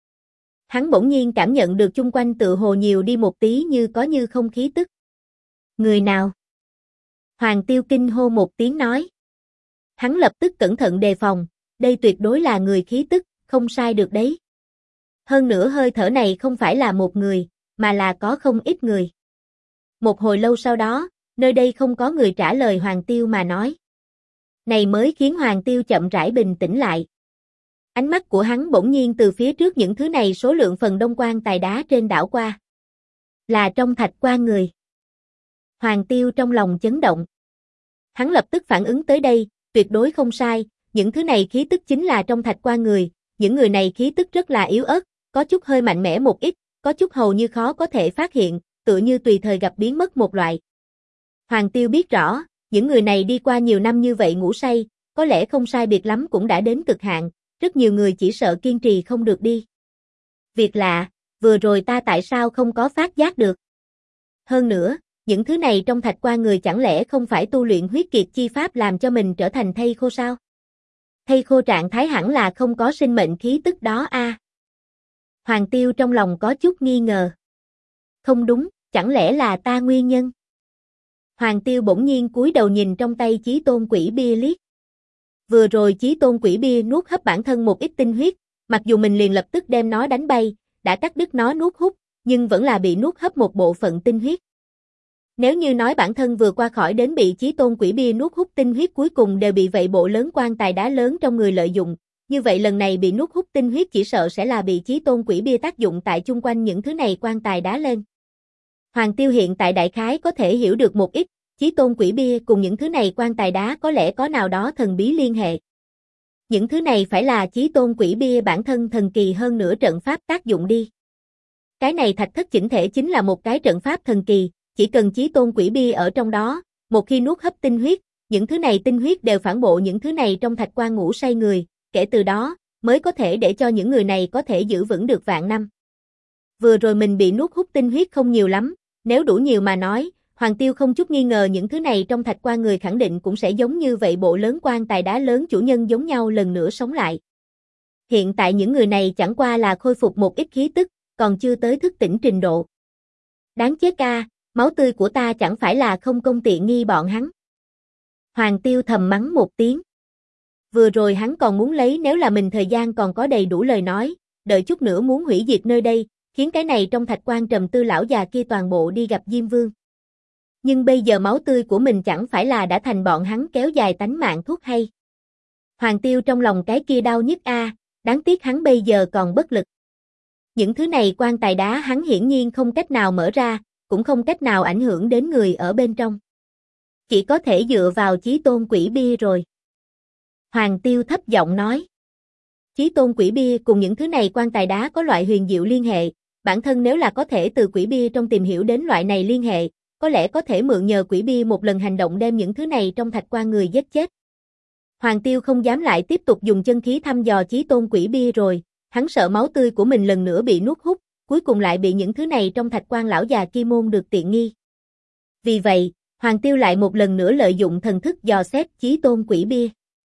Hắn bỗng nhiên cảm nhận được chung quanh tự hồ nhiều đi một tí như có như không khí tức. Người nào? Hoàng Tiêu kinh hô một tiếng nói. Hắn lập tức cẩn thận đề phòng, đây tuyệt đối là người khí tức, không sai được đấy. Hơn nữa hơi thở này không phải là một người, mà là có không ít người. Một hồi lâu sau đó, nơi đây không có người trả lời Hoàng Tiêu mà nói. Này mới khiến Hoàng Tiêu chậm rãi bình tĩnh lại. Ánh mắt của hắn bỗng nhiên từ phía trước những thứ này số lượng phần đông quan tài đá trên đảo qua. Là trong thạch quan người. Hoàng Tiêu trong lòng chấn động. Hắn lập tức phản ứng tới đây, tuyệt đối không sai, những thứ này khí tức chính là trong thạch quan người, những người này khí tức rất là yếu ớt, có chút hơi mạnh mẽ một ít, có chút hầu như khó có thể phát hiện, tựa như tùy thời gặp biến mất một loại. Hoàng Tiêu biết rõ, những người này đi qua nhiều năm như vậy ngủ say, có lẽ không sai biệt lắm cũng đã đến cực hạn, rất nhiều người chỉ sợ kiên trì không được đi. Việc lạ, vừa rồi ta tại sao không có phát giác được? Hơn nữa, những thứ này trong thạch quan người chẳng lẽ không phải tu luyện huyết kiệt chi pháp làm cho mình trở thành thây khô sao? Thây khô trạng thái hẳn là không có sinh mệnh khí tức đó a. Hoàng Tiêu trong lòng có chút nghi ngờ. Không đúng, chẳng lẽ là ta nguyên nhân? Hoàng Tiêu bỗng nhiên cúi đầu nhìn trong tay chí tôn quỷ bia liếc. Vừa rồi chí tôn quỷ bia nuốt hấp bản thân một ít tinh huyết, mặc dù mình liền lập tức đem nó đánh bay, đã cắt đứt nó nuốt hút, nhưng vẫn là bị nuốt hấp một bộ phận tinh huyết. Nếu như nói bản thân vừa qua khỏi đến bị chí tôn quỷ bia nuốt hút tinh huyết cuối cùng đều bị vậy bộ lớn quan tài đá lớn trong người lợi dụng, như vậy lần này bị nuốt hút tinh huyết chỉ sợ sẽ là bị chí tôn quỷ bia tác dụng tại chung quanh những thứ này quan tài đá lên. Hoàng Tiêu hiện tại đại khái có thể hiểu được một ít, chí tôn quỷ bia cùng những thứ này quan tài đá có lẽ có nào đó thần bí liên hệ. Những thứ này phải là chí tôn quỷ bia bản thân thần kỳ hơn nữa trận pháp tác dụng đi. Cái này thạch thất chỉnh thể chính là một cái trận pháp thần kỳ, chỉ cần chí tôn quỷ bia ở trong đó, một khi nuốt hấp tinh huyết, những thứ này tinh huyết đều phản bộ những thứ này trong thạch quan ngủ say người, kể từ đó, mới có thể để cho những người này có thể giữ vững được vạn năm. Vừa rồi mình bị nuốt hút tinh huyết không nhiều lắm, nếu đủ nhiều mà nói, Hoàng Tiêu không chút nghi ngờ những thứ này trong thạch quan người khẳng định cũng sẽ giống như vậy bộ lớn quan tài đá lớn chủ nhân giống nhau lần nữa sống lại. Hiện tại những người này chẳng qua là khôi phục một ít khí tức, còn chưa tới thức tỉnh trình độ. Đáng chết a, máu tươi của ta chẳng phải là không công tiện nghi bọn hắn. Hoàng Tiêu thầm mắng một tiếng. Vừa rồi hắn còn muốn lấy nếu là mình thời gian còn có đầy đủ lời nói, đợi chút nữa muốn hủy diệt nơi đây, khiến cái này trong thạch quan trầm tư lão già kia toàn bộ đi gặp Diêm Vương. Nhưng bây giờ máu tươi của mình chẳng phải là đã thành bọn hắn kéo dài tánh mạng thuốc hay. Hoàng Tiêu trong lòng cái kia đau nhức a, đáng tiếc hắn bây giờ còn bất lực. Những thứ này quan tài đá hắn hiển nhiên không cách nào mở ra, cũng không cách nào ảnh hưởng đến người ở bên trong. Chỉ có thể dựa vào chí tôn quỷ bia rồi. Hoàng Tiêu thấp giọng nói. Chí tôn quỷ bia cùng những thứ này quan tài đá có loại huyền diệu liên hệ, bản thân nếu là có thể từ quỷ bia trong tìm hiểu đến loại này liên hệ, có lẽ có thể mượn nhờ quỷ bia một lần hành động đem những thứ này trong thạch quan người giết chết. Hoàng Tiêu không dám lại tiếp tục dùng chân khí thăm dò chí tôn quỷ bia rồi, hắn sợ máu tươi của mình lần nữa bị nuốt hút, cuối cùng lại bị những thứ này trong thạch quan lão già kia môn được tiện nghi. Vì vậy, Hoàng Tiêu lại một lần nữa lợi dụng thần thức dò xét chí tôn quỷ bia.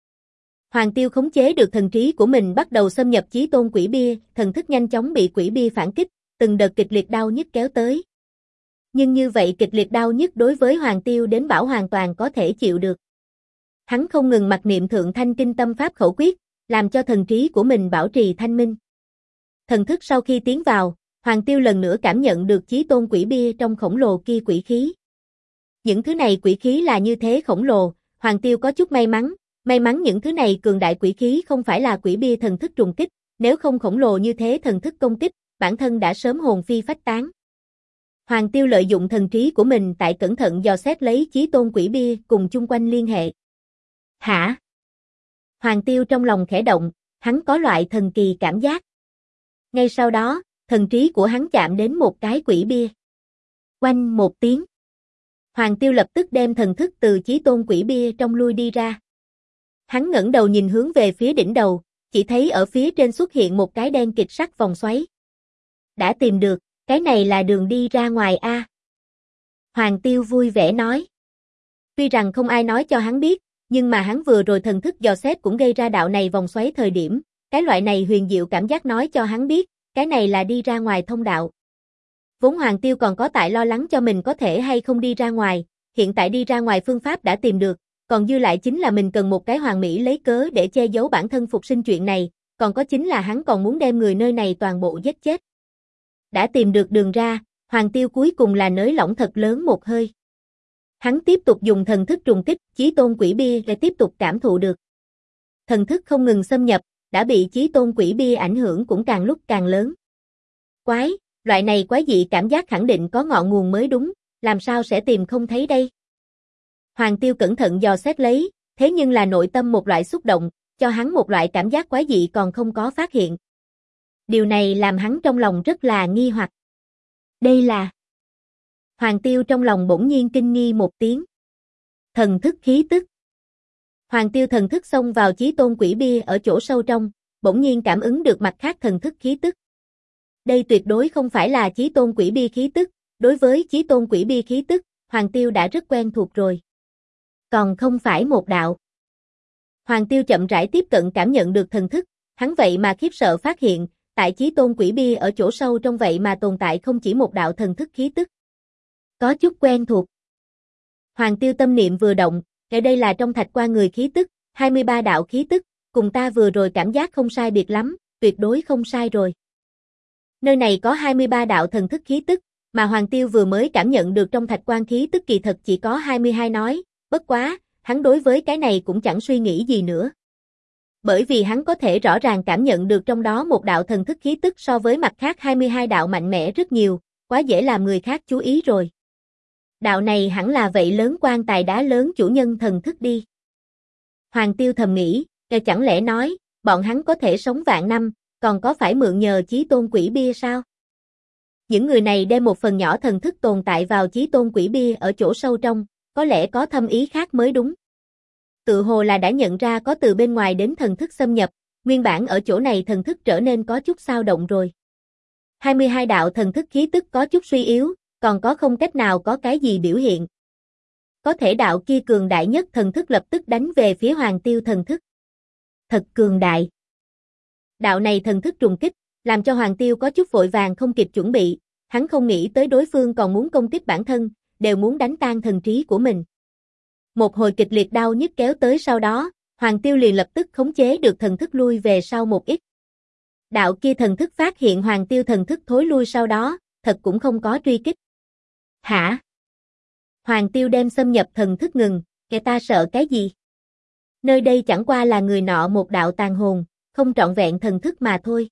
Hoàng Tiêu khống chế được thần trí của mình bắt đầu xâm nhập chí tôn quỷ bia, thần thức nhanh chóng bị quỷ bia phản kích, từng đợt kịch liệt đau nhức kéo tới. Nhưng như vậy kịch liệt đau nhức đối với Hoàng Tiêu đến bảo hoàn toàn có thể chịu được. Hắn không ngừng mặc niệm thượng thanh kinh tâm pháp khẩu quyết, làm cho thần trí của mình bảo trì thanh minh. Thần thức sau khi tiến vào, Hoàng Tiêu lần nữa cảm nhận được chí tôn quỷ bia trong khổng lồ kia quỷ khí. Những thứ này quỷ khí là như thế khổng lồ, Hoàng Tiêu có chút may mắn những thứ này cường đại quỷ khí không phải là quỷ bia thần thức trùng kích, nếu không khổng lồ như thế thần thức công kích, bản thân đã sớm hồn phi phách tán. Hoàng Tiêu lợi dụng thần trí của mình tại cẩn thận dò xét lấy chí tôn quỷ bia cùng chung quanh liên hệ. Hả? Hoàng Tiêu trong lòng khẽ động, hắn có loại thần kỳ cảm giác. Ngay sau đó, thần trí của hắn chạm đến một cái quỷ bia. Oanh một tiếng. Hoàng Tiêu lập tức đem thần thức từ chí tôn quỷ bia trong lui đi ra. Hắn ngẩng đầu nhìn hướng về phía đỉnh đầu, chỉ thấy ở phía trên xuất hiện một cái đen kịt sắc vòng xoáy. Đã tìm được, cái này là đường đi ra ngoài a. Hoàng Tiêu vui vẻ nói. Tuy rằng không ai nói cho hắn biết, nhưng mà hắn vừa rồi thần thức dò xét cũng gây ra đạo này vòng xoáy thời điểm, cái loại này huyền diệu cảm giác nói cho hắn biết, cái này là đi ra ngoài thông đạo. Vốn Hoàng Tiêu còn có tại lo lắng cho mình có thể hay không đi ra ngoài, hiện tại đi ra ngoài phương pháp đã tìm được, còn dư lại chính là mình cần một cái hoàn mỹ lấy cớ để che giấu bản thân phục sinh chuyện này, còn có chính là hắn còn muốn đem người nơi này toàn bộ giết chết. Đã tìm được đường ra, Hoàng Tiêu cuối cùng là nới lỏng thật lớn một hơi. Hắn tiếp tục dùng thần thức trùng kích chí tôn quỷ bia để tiếp tục cảm thụ được. Thần thức không ngừng xâm nhập, đã bị chí tôn quỷ bia ảnh hưởng cũng càng lúc càng lớn. Quái, loại này quái dị cảm giác khẳng định có ngọn nguồn mới đúng, làm sao sẽ tìm không thấy đây? Hoàng Tiêu cẩn thận dò xét lấy, thế nhưng là nội tâm một loại xúc động, cho hắn một loại cảm giác quái dị còn không có phát hiện. Điều này làm hắn trong lòng rất là nghi hoặc. Đây là... Hoàng Tiêu trong lòng bỗng nhiên kinh nghi một tiếng. Thần thức khí tức. Hoàng Tiêu thần thức xông vào chí tôn quỷ bia ở chỗ sâu trong, bỗng nhiên cảm ứng được mặt khác thần thức khí tức. Đây tuyệt đối không phải là chí tôn quỷ bia khí tức, đối với chí tôn quỷ bia khí tức, Hoàng Tiêu đã rất quen thuộc rồi. Còn không phải một đạo. Hoàng Tiêu chậm rãi tiếp cận cảm nhận được thần thức, hắn vậy mà khiếp sợ phát hiện, tại chí tôn quỷ bia ở chỗ sâu trong vậy mà tồn tại không chỉ một đạo thần thức khí tức. Có chút quen thuộc. Hoàng Tiêu tâm niệm vừa động, ở đây là trong thạch quan người khí tức, 23 đạo khí tức, cùng ta vừa rồi cảm giác không sai biệt lắm, tuyệt đối không sai rồi. Nơi này có 23 đạo thần thức khí tức, mà Hoàng Tiêu vừa mới cảm nhận được trong thạch quan khí tức kỳ thật chỉ có 22 nói, bất quá, hắn đối với cái này cũng chẳng suy nghĩ gì nữa. bởi vì hắn có thể rõ ràng cảm nhận được trong đó một đạo thần thức khí tức so với mặt khác 22 đạo mạnh mẽ rất nhiều, quá dễ làm người khác chú ý rồi. Đạo này hẳn là vậy lớn quan tài đá lớn chủ nhân thần thức đi. Hoàng Tiêu thầm nghĩ, chẳng lẽ nói, bọn hắn có thể sống vạn năm, còn có phải mượn nhờ chí tôn quỷ bia sao? Những người này đem một phần nhỏ thần thức tồn tại vào chí tôn quỷ bia ở chỗ sâu trong, có lẽ có thâm ý khác mới đúng. Tự hồ là đã nhận ra có từ bên ngoài đến thần thức xâm nhập, nguyên bản ở chỗ này thần thức trở nên có chút xao động rồi. 22 đạo thần thức khí tức có chút suy yếu, còn có không cách nào có cái gì biểu hiện. Có thể đạo kia cường đại nhất thần thức lập tức đánh về phía Hoàng Tiêu thần thức. Thật cường đại. Đạo này thần thức trùng kích, làm cho Hoàng Tiêu có chút vội vàng không kịp chuẩn bị, hắn không nghĩ tới đối phương còn muốn công kích bản thân, đều muốn đánh tan thần trí của mình. Một hồi kịch liệt đau nhức kéo tới sau đó, Hoàng Tiêu liền lập tức khống chế được thần thức lui về sau một ít. Đạo kia thần thức phát hiện Hoàng Tiêu thần thức thối lui sau đó, thật cũng không có truy kích. Hả? Hoàng Tiêu đem xâm nhập thần thức ngừng, kẻ ta sợ cái gì? Nơi đây chẳng qua là người nọ một đạo tàn hồn, không trọn vẹn thần thức mà thôi.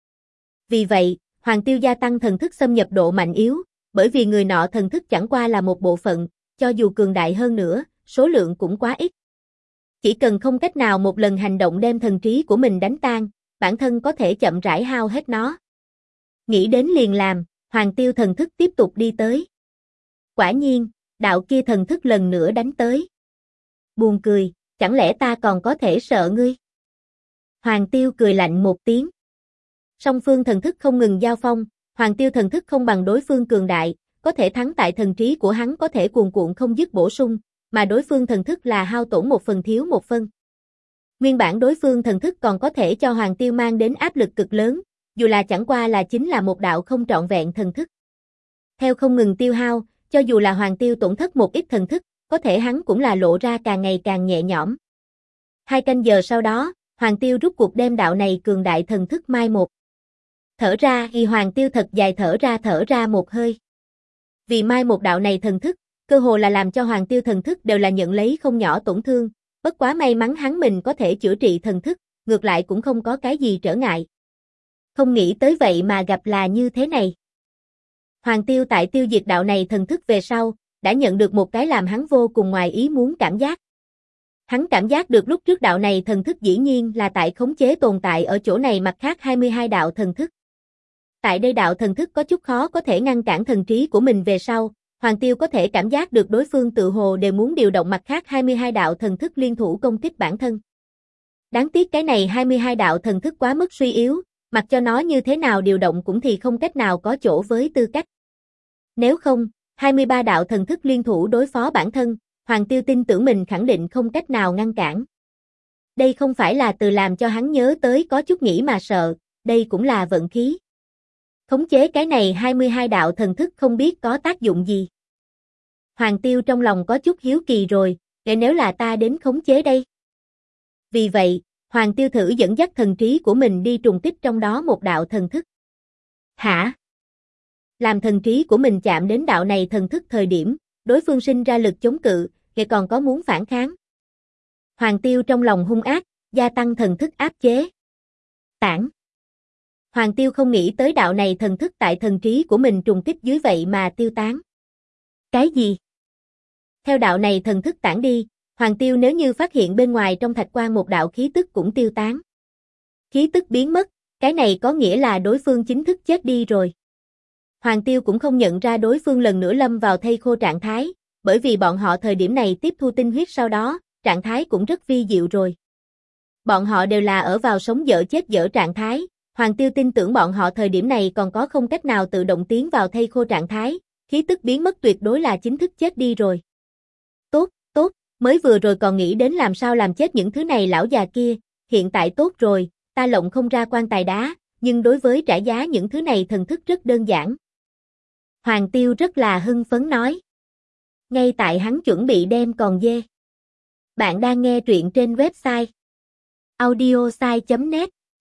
Vì vậy, Hoàng Tiêu gia tăng thần thức xâm nhập độ mạnh yếu, bởi vì người nọ thần thức chẳng qua là một bộ phận, cho dù cường đại hơn nữa, số lượng cũng quá ít. Chỉ cần không cách nào một lần hành động đem thần trí của mình đánh tan, bản thân có thể chậm rãi hao hết nó. Nghĩ đến liền làm, Hoàng Tiêu thần thức tiếp tục đi tới. Quả nhiên, đạo kia thần thức lần nữa đánh tới. Buồn cười, chẳng lẽ ta còn có thể sợ ngươi? Hoàng Tiêu cười lạnh một tiếng. Song phương thần thức không ngừng giao phong, Hoàng Tiêu thần thức không bằng đối phương cường đại, có thể thắng tại thần trí của hắn có thể cuồn cuộn không dứt bổ sung, mà đối phương thần thức là hao tổn một phần thiếu một phân. Nguyên bản đối phương thần thức còn có thể cho Hoàng Tiêu mang đến áp lực cực lớn, dù là chẳng qua là chính là một đạo không trọn vẹn thần thức. Theo không ngừng tiêu hao, cho dù là Hoàng Tiêu tổn thất một ít thần thức, có thể hắn cũng là lộ ra càng ngày càng nhẹ nhõm. 2 canh giờ sau đó, Hoàng Tiêu rút cuộc đem đạo này cường đại thần thức mai một. Thở ra thì Hoàng Tiêu thật dài thở ra một hơi. Vì mai một đạo này thần thức, cơ hồ là làm cho Hoàng Tiêu thần thức đều là nhận lấy không nhỏ tổn thương, bất quá may mắn hắn mình có thể chữa trị thần thức, ngược lại cũng không có cái gì trở ngại. Không nghĩ tới vậy mà gặp là như thế này. Hoàng Tiêu tại tiêu diệt đạo này thần thức về sau, đã nhận được một cái làm hắn vô cùng ngoài ý muốn cảm giác. Hắn cảm giác được lúc trước đạo này thần thức dĩ nhiên là tại khống chế tồn tại ở chỗ này mặt khác 22 đạo thần thức. Tại đây đạo thần thức có chút khó có thể ngăn cản thần trí của mình về sau, Hoàng Tiêu có thể cảm giác được đối phương tự hồ đều muốn điều động mặt khác 22 đạo thần thức liên thủ công kích bản thân. Đáng tiếc cái này 22 đạo thần thức quá mức suy yếu, mặc cho nó như thế nào điều động cũng thì không cách nào có chỗ với tư cách. Nếu không, 23 đạo thần thức liên thủ đối phó bản thân, Hoàng Tiêu tin tưởng mình khẳng định không cách nào ngăn cản. Đây không phải là từ làm cho hắn nhớ tới có chút nghĩ mà sợ, đây cũng là vận khí. Khống chế cái này 22 đạo thần thức không biết có tác dụng gì. Hoàng Tiêu trong lòng có chút hiếu kỳ rồi, nếu là ta đến khống chế đây. Vì vậy, Hoàng Tiêu thử dẫn dắt thần trí của mình đi trùng kích trong đó một đạo thần thức. Hả? Làm thần trí của mình chạm đến đạo này thần thức thời điểm, đối phương sinh ra lực chống cự, còn có muốn phản kháng. Hoàng Tiêu trong lòng hung ác, gia tăng thần thức áp chế. Tản. Hoàng Tiêu không nghĩ tới đạo này thần thức tại thần trí của mình trùng kích dưới vậy mà tiêu tán. Cái gì? Theo đạo này thần thức tản đi, Hoàng Tiêu nếu như phát hiện bên ngoài trong thạch quan một đạo khí tức cũng tiêu tán. Khí tức biến mất, cái này có nghĩa là đối phương chính thức chết đi rồi. Hoàng Tiêu cũng không nhận ra đối phương lần nữa lâm vào thây khô trạng thái, bởi vì bọn họ thời điểm này tiếp thu tinh huyết sau đó, trạng thái cũng rất vi diệu rồi. Bọn họ đều là ở vào sống dở chết dở trạng thái, Hoàng Tiêu tin tưởng bọn họ thời điểm này còn có không cách nào tự động tiến vào thây khô trạng thái, khí tức biến mất tuyệt đối là chính thức chết đi rồi. Tốt, tốt, mới vừa rồi còn nghĩ đến làm sao làm chết những thứ này lão già kia, hiện tại tốt rồi, ta lộng không ra quan tài đá, nhưng đối với trả giá những thứ này thần thức rất đơn giản. Hoàng Tiêu rất là hưng phấn nói. Ngay tại hắn chuẩn bị đem còn dê. Bạn đang nghe truyện trên website audiosai.net.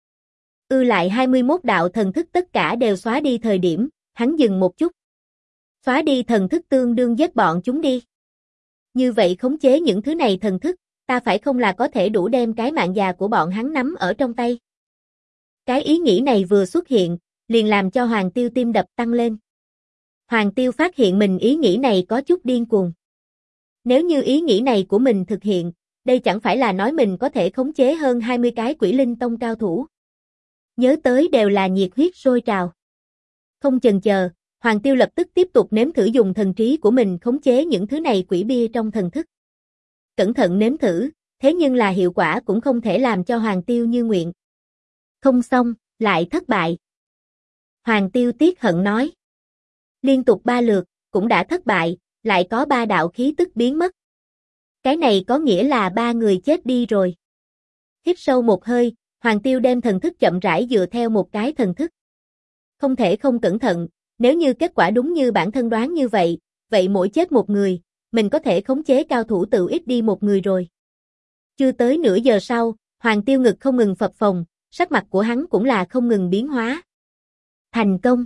Lại 21 đạo thần thức tất cả đều xóa đi thời điểm, hắn dừng một chút. Xóa đi thần thức tương đương giết bọn chúng đi. Như vậy khống chế những thứ này thần thức, ta phải không là có thể đủ đem cái mạng già của bọn hắn nắm ở trong tay. Cái ý nghĩ này vừa xuất hiện, liền làm cho Hoàng Tiêu tim đập tăng lên. Hoàng Tiêu phát hiện mình ý nghĩ này có chút điên cuồng. Nếu như ý nghĩ này của mình thực hiện, đây chẳng phải là nói mình có thể khống chế hơn 20 cái Quỷ Linh Tông cao thủ. Nhớ tới đều là nhiệt huyết sôi trào. Không chần chờ, Hoàng Tiêu lập tức tiếp tục nếm thử dùng thần trí của mình khống chế những thứ này quỷ bia trong thần thức. Cẩn thận nếm thử, thế nhưng là hiệu quả cũng không thể làm cho Hoàng Tiêu như nguyện. Không xong, lại thất bại. Hoàng Tiêu tiếc hận nói. Liên tục 3 lượt, cũng đã thất bại, lại có 3 đạo khí tức biến mất. Cái này có nghĩa là 3 người chết đi rồi. Hít sâu một hơi, Hoàng Tiêu đem thần thức chậm rãi dựa theo một cái thần thức. Không thể không cẩn thận, nếu như kết quả đúng như bản thân đoán như vậy, vậy mỗi chết một người, mình có thể khống chế cao thủ tự ít đi một người rồi. Chưa tới nửa giờ sau, Hoàng Tiêu ngực không ngừng phập phồng, sắc mặt của hắn cũng là không ngừng biến hóa. Thành công.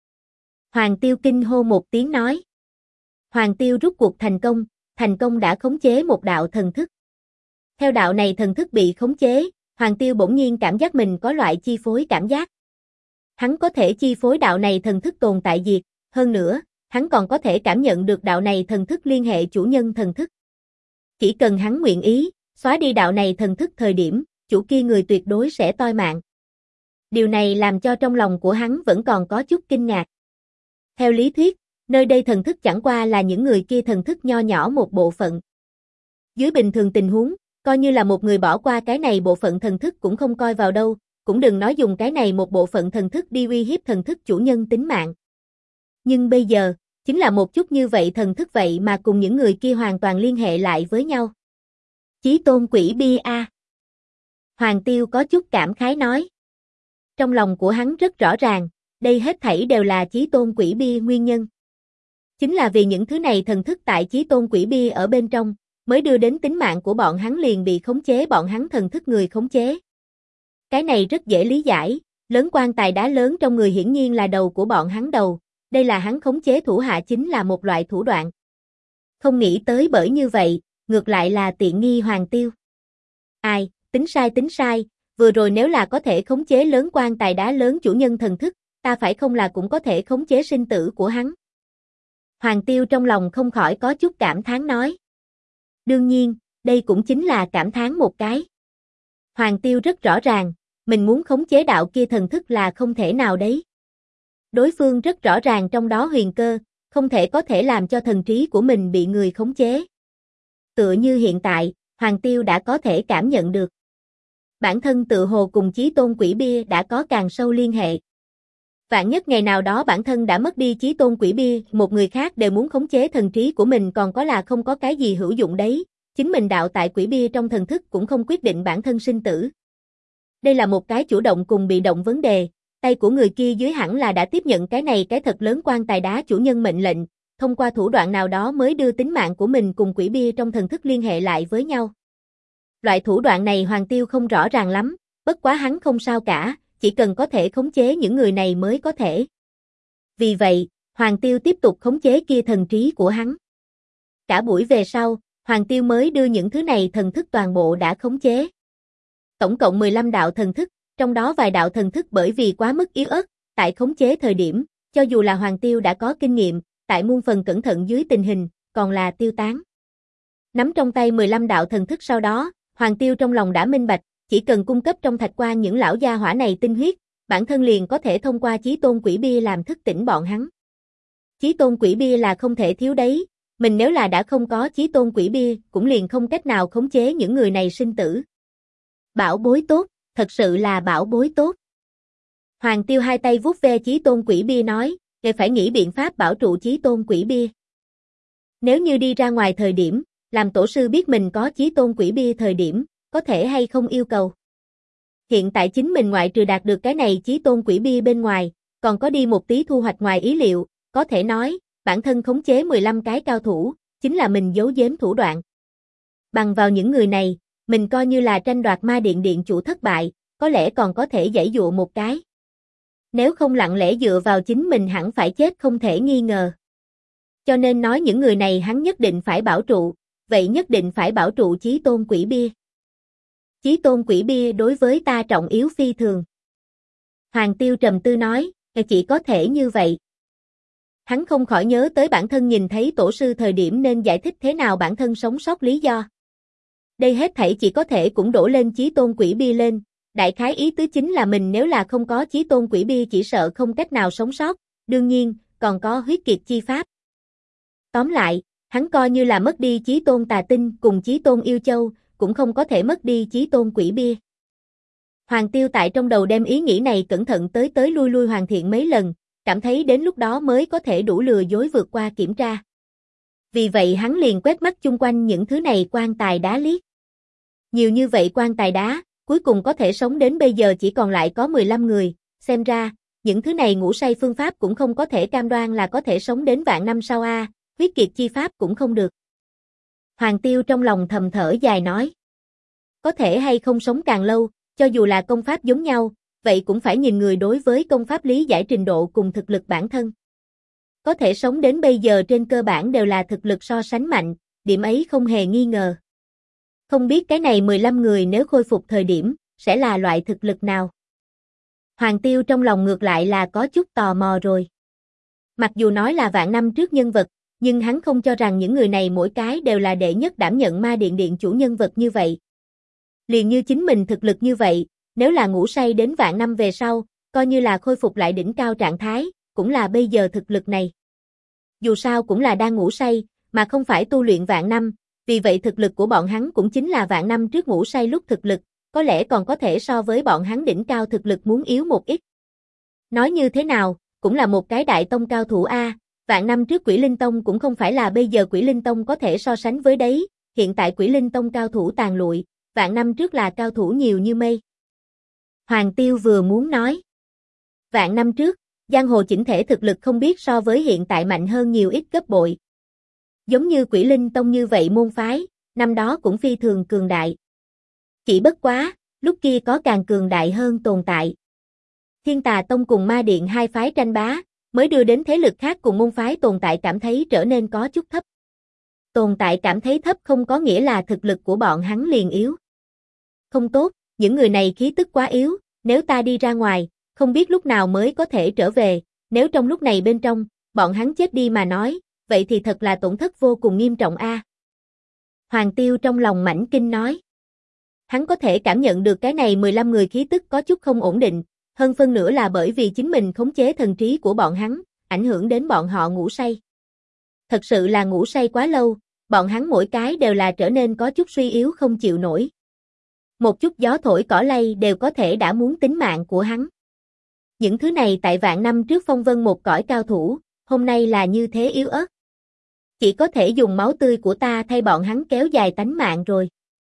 Hoàng Tiêu kinh hô một tiếng nói. Hoàng Tiêu rút cuộc thành công đã khống chế một đạo thần thức. Theo đạo này thần thức bị khống chế, Hoàng Tiêu bỗng nhiên cảm giác mình có loại chi phối cảm giác. Hắn có thể chi phối đạo này thần thức tồn tại diệt, hơn nữa, hắn còn có thể cảm nhận được đạo này thần thức liên hệ chủ nhân thần thức. Chỉ cần hắn nguyện ý, xóa đi đạo này thần thức thời điểm, chủ kia người tuyệt đối sẽ toi mạng. Điều này làm cho trong lòng của hắn vẫn còn có chút kinh ngạc. Theo lý thuyết, nơi đây thần thức chẳng qua là những người kia thần thức nho nhỏ một bộ phận. Dưới bình thường tình huống, coi như là một người bỏ qua cái này bộ phận thần thức cũng không coi vào đâu, cũng đừng nói dùng cái này một bộ phận thần thức đi uy hiếp thần thức chủ nhân tính mạng. Nhưng bây giờ, chính là một chút như vậy thần thức vậy mà cùng những người kia hoàn toàn liên hệ lại với nhau. Chí tôn quỷ bia a. Hoàng Tiêu có chút cảm khái nói. Trong lòng của hắn rất rõ ràng, đây hết thảy đều là chí tôn quỷ bia nguyên nhân. Chính là vì những thứ này thần thức tại chí tôn quỷ bia ở bên trong, mới đưa đến tính mạng của bọn hắn liền bị khống chế bọn hắn thần thức người khống chế. Cái này rất dễ lý giải, lớn quan tài đá lớn trong người hiển nhiên là đầu của bọn hắn đầu, đây là hắn khống chế thủ hạ chính là một loại thủ đoạn. Không nghĩ tới bởi như vậy, ngược lại là tiện nghi Hoàng Tiêu. Ai, tính sai, vừa rồi nếu là có thể khống chế lớn quan tài đá lớn chủ nhân thần thức, ta phải không là cũng có thể khống chế sinh tử của hắn. Hoàng Tiêu trong lòng không khỏi có chút cảm thán nói. Đương nhiên, đây cũng chính là cảm thán một cái. Hoàng Tiêu rất rõ ràng, mình muốn khống chế đạo kia thần thức là không thể nào đấy. Đối phương rất rõ ràng trong đó huyền cơ, không thể có thể làm cho thần trí của mình bị người khống chế. Tựa như hiện tại, Hoàng Tiêu đã có thể cảm nhận được. Bản thân tự hồ cùng chí tôn quỷ bia đã có càng sâu liên hệ. Vạn nhất ngày nào đó bản thân đã mất đi chí tôn quỷ bia, một người khác đều muốn khống chế thần trí của mình còn có là không có cái gì hữu dụng đấy, chính mình đạo tại quỷ bia trong thần thức cũng không quyết định bản thân sinh tử. Đây là một cái chủ động cùng bị động vấn đề, tay của người kia dưới hẳn là đã tiếp nhận cái này cái thật lớn quan tài đá chủ nhân mệnh lệnh, thông qua thủ đoạn nào đó mới đưa tính mạng của mình cùng quỷ bia trong thần thức liên hệ lại với nhau. Loại thủ đoạn này Hoàng Tiêu không rõ ràng lắm, bất quá hắn không sao cả, chỉ cần có thể khống chế những người này mới có thể. Vì vậy, Hoàng Tiêu tiếp tục khống chế kia thần trí của hắn. Cả buổi về sau, Hoàng Tiêu mới đưa những thứ này thần thức toàn bộ đã khống chế. Tổng cộng 15 đạo thần thức, trong đó vài đạo thần thức bởi vì quá mức yếu ớt, tại khống chế thời điểm, cho dù là Hoàng Tiêu đã có kinh nghiệm, tại muôn phần cẩn thận dưới tình hình, còn là tiêu tán. Nắm trong tay 15 đạo thần thức sau đó, Hoàng Tiêu trong lòng đã minh bạch, chỉ cần cung cấp trong thạch quan những lão gia hỏa này tinh huyết, bản thân liền có thể thông qua chí tôn quỷ bia làm thức tỉnh bọn hắn. Chí tôn quỷ bia là không thể thiếu đấy, mình nếu là đã không có chí tôn quỷ bia, cũng liền không cách nào khống chế những người này sinh tử. Bảo bối tốt, thật sự là bảo bối tốt. Hoàng Tiêu hai tay vuốt ve chí tôn quỷ bia nói, để phải nghĩ biện pháp bảo trụ chí tôn quỷ bia. Nếu như đi ra ngoài thời điểm, làm tổ sư biết mình có chí tôn quỷ bia thời điểm, có thể hay không yêu cầu. Hiện tại chính mình ngoại trừ đạt được cái này chí tôn quỷ bia bên ngoài, còn có đi một tí thu hoạch ngoài ý liệu, có thể nói, bản thân khống chế 15 cái cao thủ, chính là mình giấu giếm thủ đoạn. Bằng vào những người này, mình coi như là tranh đoạt ma điện điện chủ thất bại, có lẽ còn có thể giãy dụa một cái. Nếu không lặng lẽ dựa vào chính mình hẳn phải chết không thể nghi ngờ. Cho nên nói những người này hắn nhất định phải bảo trụ, vậy nhất định phải bảo trụ chí tôn quỷ bia. Chí tôn quỷ bia đối với ta trọng yếu phi thường. Hoàng Tiêu trầm tư nói, chỉ có thể như vậy. Hắn không khỏi nhớ tới bản thân nhìn thấy tổ sư thời điểm nên giải thích thế nào bản thân sống sót lý do. Đây hết thảy chỉ có thể cũng đổ lên chí tôn quỷ bia lên, đại khái ý tứ chính là mình nếu là không có chí tôn quỷ bia chỉ sợ không cách nào sống sót, đương nhiên, còn có huyết kiệt chi pháp. Tóm lại, hắn coi như là mất đi chí tôn tà tinh cùng chí tôn yêu châu, cũng không có thể mất đi chí tôn quỷ bia. Hoàng Tiêu tại trong đầu đem ý nghĩ này cẩn thận tới lui lui hoàn thiện mấy lần, cảm thấy đến lúc đó mới có thể đủ lừa dối vượt qua kiểm tra. Vì vậy hắn liền quét mắt chung quanh những thứ này quan tài đá liếc. Nhiều như vậy quan tài đá, cuối cùng có thể sống đến bây giờ chỉ còn lại có 15 người, xem ra, những thứ này ngủ say phương pháp cũng không có thể cam đoan là có thể sống đến vạn năm sau a, huyết kiệt chi pháp cũng không được. Hoàng Tiêu trong lòng thầm thở dài nói. Có thể hay không sống càng lâu, cho dù là công pháp giống nhau, vậy cũng phải nhìn người đối với công pháp lý giải trình độ cùng thực lực bản thân. Có thể sống đến bây giờ trên cơ bản đều là thực lực so sánh mạnh, điểm ấy không hề nghi ngờ. Không biết cái này 15 người nếu khôi phục thời điểm, sẽ là loại thực lực nào? Hoàng Tiêu trong lòng ngược lại là có chút tò mò rồi. Mặc dù nói là vạn năm trước nhân vật, nhưng hắn không cho rằng những người này mỗi cái đều là đệ nhất đảm nhận ma điện điện chủ nhân vật như vậy. Liền như chính mình thực lực như vậy, nếu là ngủ say đến vạn năm về sau, coi như là khôi phục lại đỉnh cao trạng thái, cũng là bây giờ thực lực này. Dù sao cũng là đang ngủ say, mà không phải tu luyện vạn năm, vì vậy thực lực của bọn hắn cũng chính là vạn năm trước ngủ say lúc thực lực, có lẽ còn có thể so với bọn hắn đỉnh cao thực lực muốn yếu một ít. Nói như thế nào, cũng là một cái đại tông cao thủ a, vạn năm trước Quỷ Linh Tông cũng không phải là bây giờ Quỷ Linh Tông có thể so sánh với đấy, hiện tại Quỷ Linh Tông cao thủ tàn lụi, vạn năm trước là cao thủ nhiều như mây. Hoàng Tiêu vừa muốn nói. Vạn năm trước, giang hồ chỉnh thể thực lực không biết so với hiện tại mạnh hơn nhiều ít gấp bội. Giống như Quỷ Linh Tông như vậy môn phái, năm đó cũng phi thường cường đại. Chỉ bất quá, lúc kia có càng cường đại hơn tồn tại. Thiên Tà Tông cùng Ma Điện hai phái tranh bá, mới đưa đến thế lực khác cùng môn phái tồn tại cảm thấy trở nên có chút thấp. Tồn tại cảm thấy thấp không có nghĩa là thực lực của bọn hắn liền yếu. Không tốt, những người này khí tức quá yếu, nếu ta đi ra ngoài, không biết lúc nào mới có thể trở về, nếu trong lúc này bên trong, bọn hắn chết đi mà nói, vậy thì thật là tổn thất vô cùng nghiêm trọng a. Hoàng Tiêu trong lòng mãnh kinh nói. Hắn có thể cảm nhận được cái này 15 người khí tức có chút không ổn định, hơn phân nửa là bởi vì chính mình khống chế thần trí của bọn hắn, ảnh hưởng đến bọn họ ngủ say. Thật sự là ngủ say quá lâu, bọn hắn mỗi cái đều là trở nên có chút suy yếu không chịu nổi. Một chút gió thổi cỏ lay đều có thể đã muốn tính mạng của hắn. Những thứ này tại vạn năm trước phong vân một cõi cao thủ, hôm nay là như thế yếu ớt. Chỉ có thể dùng máu tươi của ta thay bọn hắn kéo dài tánh mạng rồi.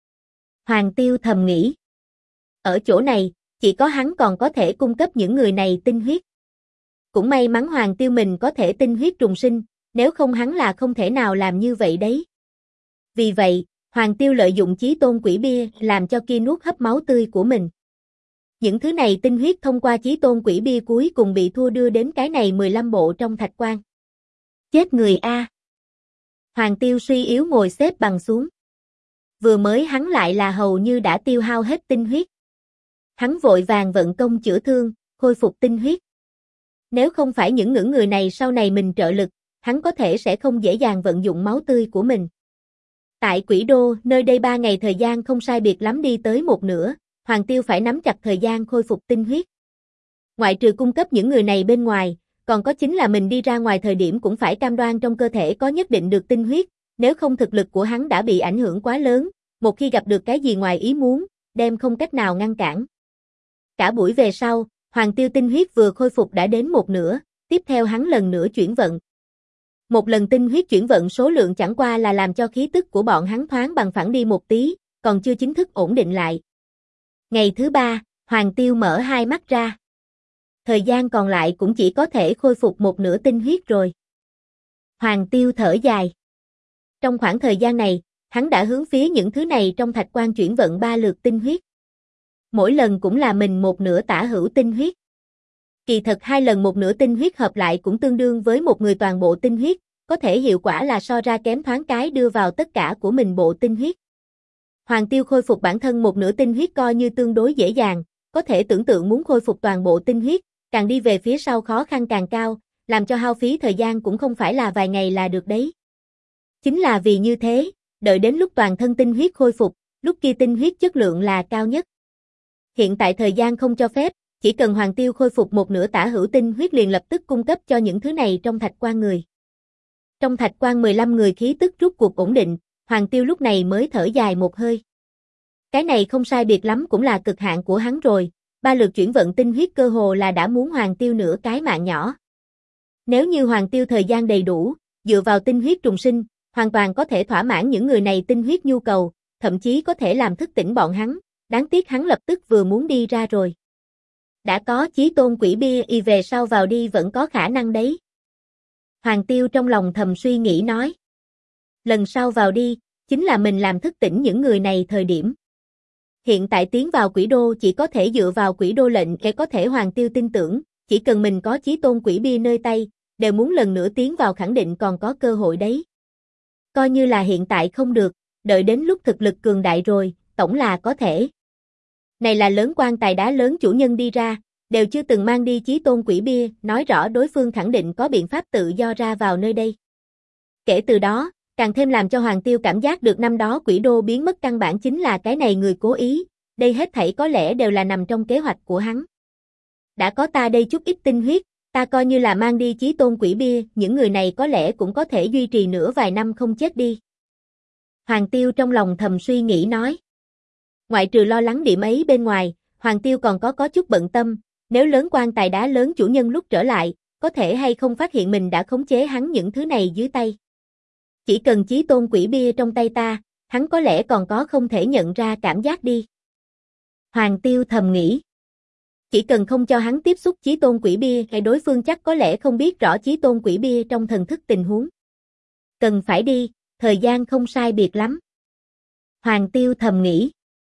Hoàng Tiêu thầm nghĩ. Ở chỗ này, chỉ có hắn còn có thể cung cấp những người này tinh huyết. Cũng may mắn Hoàng Tiêu mình có thể tinh huyết trùng sinh, nếu không hắn là không thể nào làm như vậy đấy. Vì vậy, Hoàng Tiêu lợi dụng chí tôn quỷ bia làm cho kia nuốt hấp máu tươi của mình. Những thứ này tinh huyết thông qua chí tôn quỷ bia cuối cùng bị thua đưa đến cái này 15 bộ trong thạch quan. Chết người a. Hoàng Tiêu suy yếu ngồi xếp bằng xuống. Vừa mới hắn lại là hầu như đã tiêu hao hết tinh huyết. Hắn vội vàng vận công chữa thương, khôi phục tinh huyết. Nếu không phải những người này sau này mình trợ lực, hắn có thể sẽ không dễ dàng vận dụng máu tươi của mình. Tại Quỷ Đô, nơi đây 3 ngày thời gian không sai biệt lắm đi tới một nửa, Hoàng Tiêu phải nắm chặt thời gian khôi phục tinh huyết. Ngoại trừ cung cấp những người này bên ngoài, còn có chính là mình đi ra ngoài thời điểm cũng phải cam đoan trong cơ thể có nhất định được tinh huyết, nếu không thực lực của hắn đã bị ảnh hưởng quá lớn, một khi gặp được cái gì ngoài ý muốn, đem không cách nào ngăn cản. Cả buổi về sau, Hoàng Tiêu tinh huyết vừa khôi phục đã đến một nửa, tiếp theo hắn lần nữa chuyển vận. Một lần tinh huyết chuyển vận số lượng chẳng qua là làm cho khí tức của bọn hắn thoáng bằng phẳng đi một tí, còn chưa chính thức ổn định lại. Ngày thứ 3, Hoàng Tiêu mở hai mắt ra. Thời gian còn lại cũng chỉ có thể khôi phục một nửa tinh huyết rồi. Hoàng Tiêu thở dài. Trong khoảng thời gian này, hắn đã hướng phía những thứ này trong thạch quan chuyển vận 3 lượt tinh huyết. Mỗi lần cũng là mình một nửa tả hữu tinh huyết. Kỳ thật 2 lần một nửa tinh huyết hợp lại cũng tương đương với một người toàn bộ tinh huyết, có thể hiệu quả là so ra kém thoáng cái đưa vào tất cả của mình bộ tinh huyết. Hoàng Tiêu khôi phục bản thân một nửa tinh huyết coi như tương đối dễ dàng, có thể tưởng tượng muốn khôi phục toàn bộ tinh huyết, càng đi về phía sau khó khăn càng cao, làm cho hao phí thời gian cũng không phải là vài ngày là được đấy. Chính là vì như thế, đợi đến lúc toàn thân tinh huyết khôi phục, lúc kia tinh huyết chất lượng là cao nhất. Hiện tại thời gian không cho phép, chỉ cần Hoàng Tiêu khôi phục một nửa tả hữu tinh huyết liền lập tức cung cấp cho những thứ này trong thạch quan người. Trong thạch quan 15 người khí tức rút cuộc ổn định, Hoàng Tiêu lúc này mới thở dài một hơi. Cái này không sai biệt lắm cũng là cực hạn của hắn rồi, 3 lượt chuyển vận tinh huyết cơ hồ là đã muốn Hoàng Tiêu nửa cái mạng nhỏ. Nếu như Hoàng Tiêu thời gian đầy đủ, dựa vào tinh huyết trùng sinh, hoàn toàn có thể thỏa mãn những người này tinh huyết nhu cầu, thậm chí có thể làm thức tỉnh bọn hắn, đáng tiếc hắn lập tức vừa muốn đi ra rồi. Đã có chí tôn quỷ bia y về sau vào đi vẫn có khả năng đấy. Hoàng Tiêu trong lòng thầm suy nghĩ nói. Lần sau vào đi, chính là mình làm thức tỉnh những người này thời điểm. Hiện tại tiến vào quỷ đô chỉ có thể dựa vào quỷ đô lệnh để có thể Hoàng Tiêu tin tưởng, chỉ cần mình có chí tôn quỷ bia nơi tay, đều muốn lần nữa tiến vào khẳng định còn có cơ hội đấy. Coi như là hiện tại không được, đợi đến lúc thực lực cường đại rồi, tổng là có thể. Này là lớn quan tài đá lớn chủ nhân đi ra, đều chưa từng mang đi chí tôn quỷ bia, nói rõ đối phương khẳng định có biện pháp tự do ra vào nơi đây. Kể từ đó, càng thêm làm cho Hoàng Tiêu cảm giác được năm đó quỷ đô biến mất căn bản chính là cái này người cố ý, đây hết thảy có lẽ đều là nằm trong kế hoạch của hắn. Đã có ta đây chút ít tinh huyết, ta coi như là mang đi chí tôn quỷ bia, những người này có lẽ cũng có thể duy trì nửa vài năm không chết đi. Hoàng Tiêu trong lòng thầm suy nghĩ nói. Ngoại trừ lo lắng điểm ấy bên ngoài, Hoàng Tiêu còn có chút bận tâm, nếu lớn quan tài đá lớn chủ nhân lúc trở lại, có thể hay không phát hiện mình đã khống chế hắn những thứ này dưới tay. Chỉ cần chí tôn quỷ bia trong tay ta, hắn có lẽ còn có không thể nhận ra cảm giác đi. Hoàng Tiêu thầm nghĩ. Chỉ cần không cho hắn tiếp xúc chí tôn quỷ bia hay đối phương chắc có lẽ không biết rõ chí tôn quỷ bia trong thần thức tình huống. Cần phải đi, thời gian không sai biệt lắm. Hoàng Tiêu thầm nghĩ.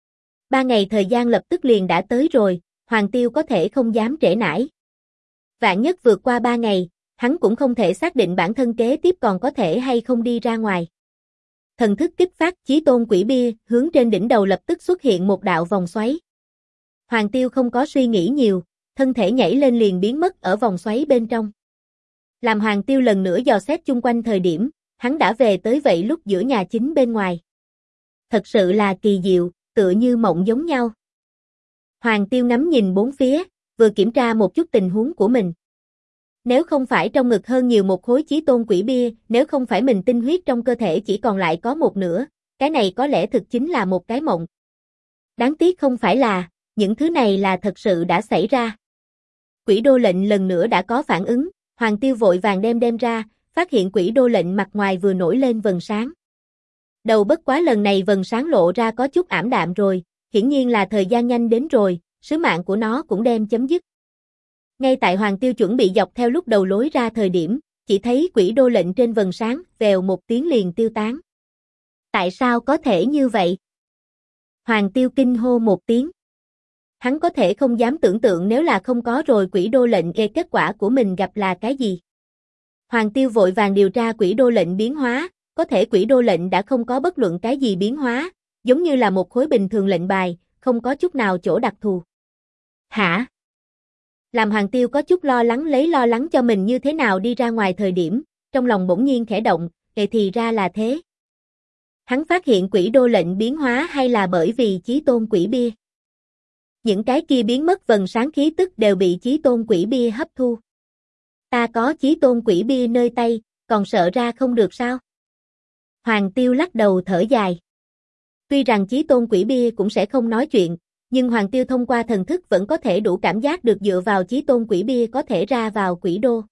3 ngày thời gian lập tức liền đã tới rồi, Hoàng Tiêu có thể không dám trễ nải. Vạn nhất vượt qua 3 ngày, hắn cũng không thể xác định bản thân kế tiếp còn có thể hay không đi ra ngoài. Thần thức kích phát chí tôn quỷ bia, hướng trên đỉnh đầu lập tức xuất hiện một đạo vòng xoáy. Hoàng Tiêu không có suy nghĩ nhiều, thân thể nhảy lên liền biến mất ở vòng xoáy bên trong. Làm Hoàng Tiêu lần nữa dò xét chung quanh thời điểm, hắn đã về tới vậy lúc giữa nhà chính bên ngoài. Thật sự là kỳ diệu, tựa như mộng giống nhau. Hoàng Tiêu ngắm nhìn bốn phía, vừa kiểm tra một chút tình huống của mình. Nếu không phải trong ngực hơn nhiều một khối chí tôn quỷ bia, nếu không phải mình tinh huyết trong cơ thể chỉ còn lại có một nửa, cái này có lẽ thực chính là một cái mộng. Đáng tiếc không phải là, những thứ này là thật sự đã xảy ra. Quỷ đô lệnh lần nữa đã có phản ứng, Hoàng Tiêu vội vàng đem ra, phát hiện quỷ đô lệnh mặt ngoài vừa nổi lên vầng sáng. Đầu bất quá lần này vầng sáng lộ ra có chút ảm đạm rồi, hiển nhiên là thời gian nhanh đến rồi, sứ mạng của nó cũng đem chấm dứt. Ngay tại Hoàng Tiêu chuẩn bị dọc theo lúc đầu lối ra thời điểm, chỉ thấy quỷ đô lệnh trên vầng sáng, vèo một tiếng liền tiêu tán. Tại sao có thể như vậy? Hoàng Tiêu kinh hô một tiếng. Hắn có thể không dám tưởng tượng nếu là không có rồi quỷ đô lệnh kết quả của mình gặp là cái gì. Hoàng Tiêu vội vàng điều tra quỷ đô lệnh biến hóa, có thể quỷ đô lệnh đã không có bất luận cái gì biến hóa, giống như là một khối bình thường lệnh bài, không có chút nào chỗ đặc thù. Hả? Làm Hoàng Tiêu có chút lo lắng cho mình như thế nào đi ra ngoài thời điểm, trong lòng bỗng nhiên khẽ động, thì ra là thế. Hắn phát hiện quỷ đô lệnh biến hóa hay là bởi vì chí tôn quỷ bia. Những cái kia biến mất vầng sáng khí tức đều bị chí tôn quỷ bia hấp thu. Ta có chí tôn quỷ bia nơi tay, còn sợ ra không được sao? Hoàng Tiêu lắc đầu thở dài. Tuy rằng chí tôn quỷ bia cũng sẽ không nói chuyện, nhưng Hoàng Tiêu thông qua thần thức vẫn có thể đủ cảm giác được dựa vào chí tôn quỷ bia có thể ra vào quỷ đô.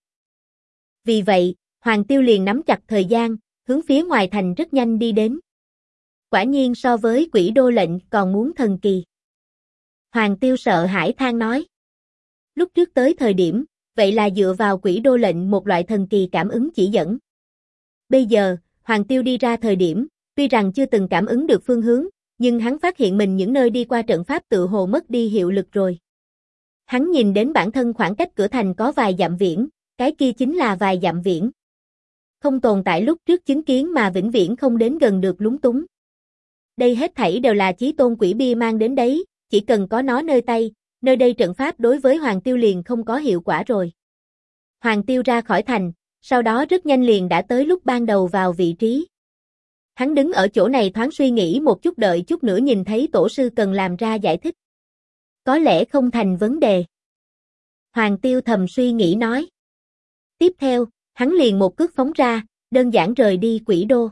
Vì vậy, Hoàng Tiêu liền nắm chặt thời gian, hướng phía ngoài thành rất nhanh đi đến. Quả nhiên so với quỷ đô lệnh còn muốn thần kỳ. Hoàng Tiêu sợ hãi than nói. Lúc trước tới thời điểm, vậy là dựa vào quỷ đô lệnh một loại thần kỳ cảm ứng chỉ dẫn. Bây giờ, Hoàng Tiêu đi ra thời điểm, tuy rằng chưa từng cảm ứng được phương hướng, nhưng hắn phát hiện mình những nơi đi qua trận pháp tự hồ mất đi hiệu lực rồi. Hắn nhìn đến bản thân khoảng cách cửa thành có vài dặm viễn, cái kia chính là vài dặm viễn. không tồn tại lúc trước chứng kiến mà vĩnh viễn không đến gần được lúng túng. Đây hết thảy đều là chí tôn quỷ bia mang đến đấy, chỉ cần có nó nơi tay, nơi đây trận pháp đối với Hoàng Tiêu liền không có hiệu quả rồi. Hoàng Tiêu ra khỏi thành, sau đó rất nhanh liền đã tới lúc ban đầu vào vị trí. Hắn đứng ở chỗ này thoáng suy nghĩ một chút, đợi chút nữa nhìn thấy tổ sư cần làm ra giải thích. Có lẽ không thành vấn đề. Hoàng Tiêu thầm suy nghĩ nói. Tiếp theo, hắn liền một cước phóng ra, đơn giản rời đi quỷ đô.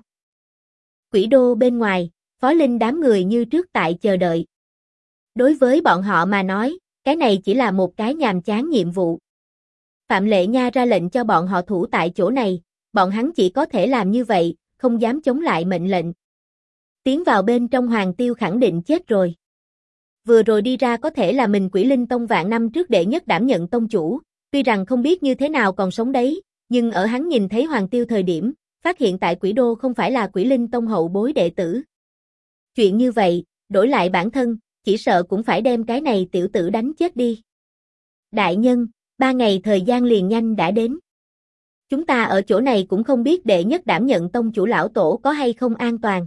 Quỷ đô bên ngoài, Phó Linh đám người như trước tại chờ đợi. Đối với bọn họ mà nói, cái này chỉ là một cái nhàm chán nhiệm vụ. Phạm Lệ Nha ra lệnh cho bọn họ thủ tại chỗ này, bọn hắn chỉ có thể làm như vậy, không dám chống lại mệnh lệnh. Tiến vào bên trong Hoàng Tiêu khẳng định chết rồi. Vừa rồi đi ra có thể là mình Quỷ Linh Tông vạn năm trước đệ nhất đảm nhận tông chủ, tuy rằng không biết như thế nào còn sống đấy, nhưng ở hắn nhìn thấy Hoàng Tiêu thời điểm, phát hiện tại Quỷ Đô không phải là Quỷ Linh Tông hậu bối đệ tử. Chuyện như vậy, đổi lại bản thân, chỉ sợ cũng phải đem cái này tiểu tử đánh chết đi. Đại nhân, 3 ngày thời gian liền nhanh đã đến. Chúng ta ở chỗ này cũng không biết đệ nhất đảm nhận tông chủ lão tổ có hay không an toàn.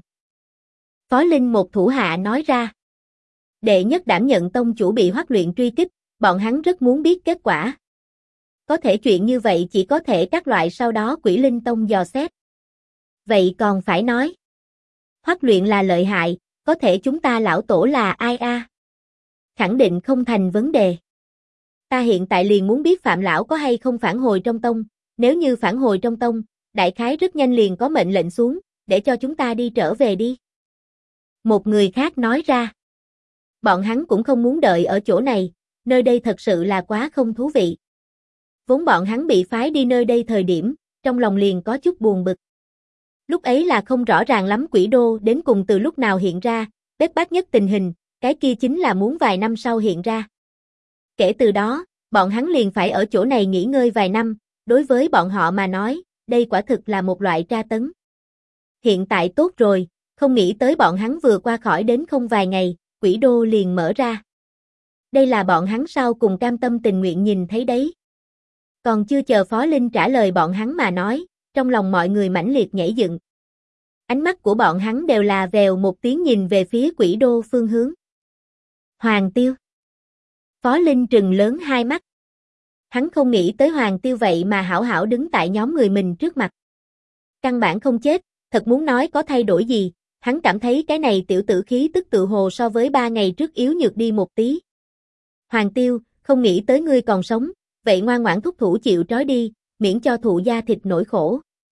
Phó Linh một thủ hạ nói ra. Đệ nhất đảm nhận tông chủ bị Hoắc Luyện truy kích, bọn hắn rất muốn biết kết quả. Có thể chuyện như vậy chỉ có thể các loại sau đó Quỷ Linh Tông dò xét. Vậy còn phải nói. Hoắc Luyện là lợi hại, có thể chúng ta lão tổ là ai a? Khẳng định không thành vấn đề. Ta hiện tại liền muốn biết Phạm lão có hay không phản hồi trong tông, nếu như phản hồi trong tông, đại khái rất nhanh liền có mệnh lệnh xuống, để cho chúng ta đi trở về đi. Một người khác nói ra. Bọn hắn cũng không muốn đợi ở chỗ này, nơi đây thật sự là quá không thú vị. Vốn bọn hắn bị phái đi nơi đây thời điểm, trong lòng liền có chút buồn bực. Lúc ấy là không rõ ràng lắm Quỷ Đô đến cùng từ lúc nào hiện ra, bết bát nhất tình hình, cái kia chính là muốn vài năm sau hiện ra. Kể từ đó, bọn hắn liền phải ở chỗ này nghỉ ngơi vài năm, đối với bọn họ mà nói, đây quả thực là một loại tra tấn. Hiện tại tốt rồi, không nghĩ tới bọn hắn vừa qua khỏi đến không vài ngày, Quỷ Đô liền mở ra. Đây là bọn hắn sau cùng cam tâm tình nguyện nhìn thấy đấy. Còn chưa chờ Phó Linh trả lời bọn hắn mà nói, trong lòng mọi người mãnh liệt nhảy dựng. Ánh mắt của bọn hắn đều là vèo một tiếng nhìn về phía Quỷ Đô phương hướng. Hoàng Tiêu. Phó Linh trừng lớn hai mắt. Hắn không nghĩ tới Hoàng Tiêu vậy mà hảo hảo đứng tại nhóm người mình trước mặt. Căn bản không chết, thật muốn nói có thay đổi gì, hắn cảm thấy cái này tiểu tử khí tức tự hồ so với 3 ngày trước yếu nhược đi một tí. Hoàng Tiêu, không nghĩ tới ngươi còn sống, vậy ngoan ngoãn thúc thủ chịu trói đi, miễn cho thụ da thịt nỗi khổ.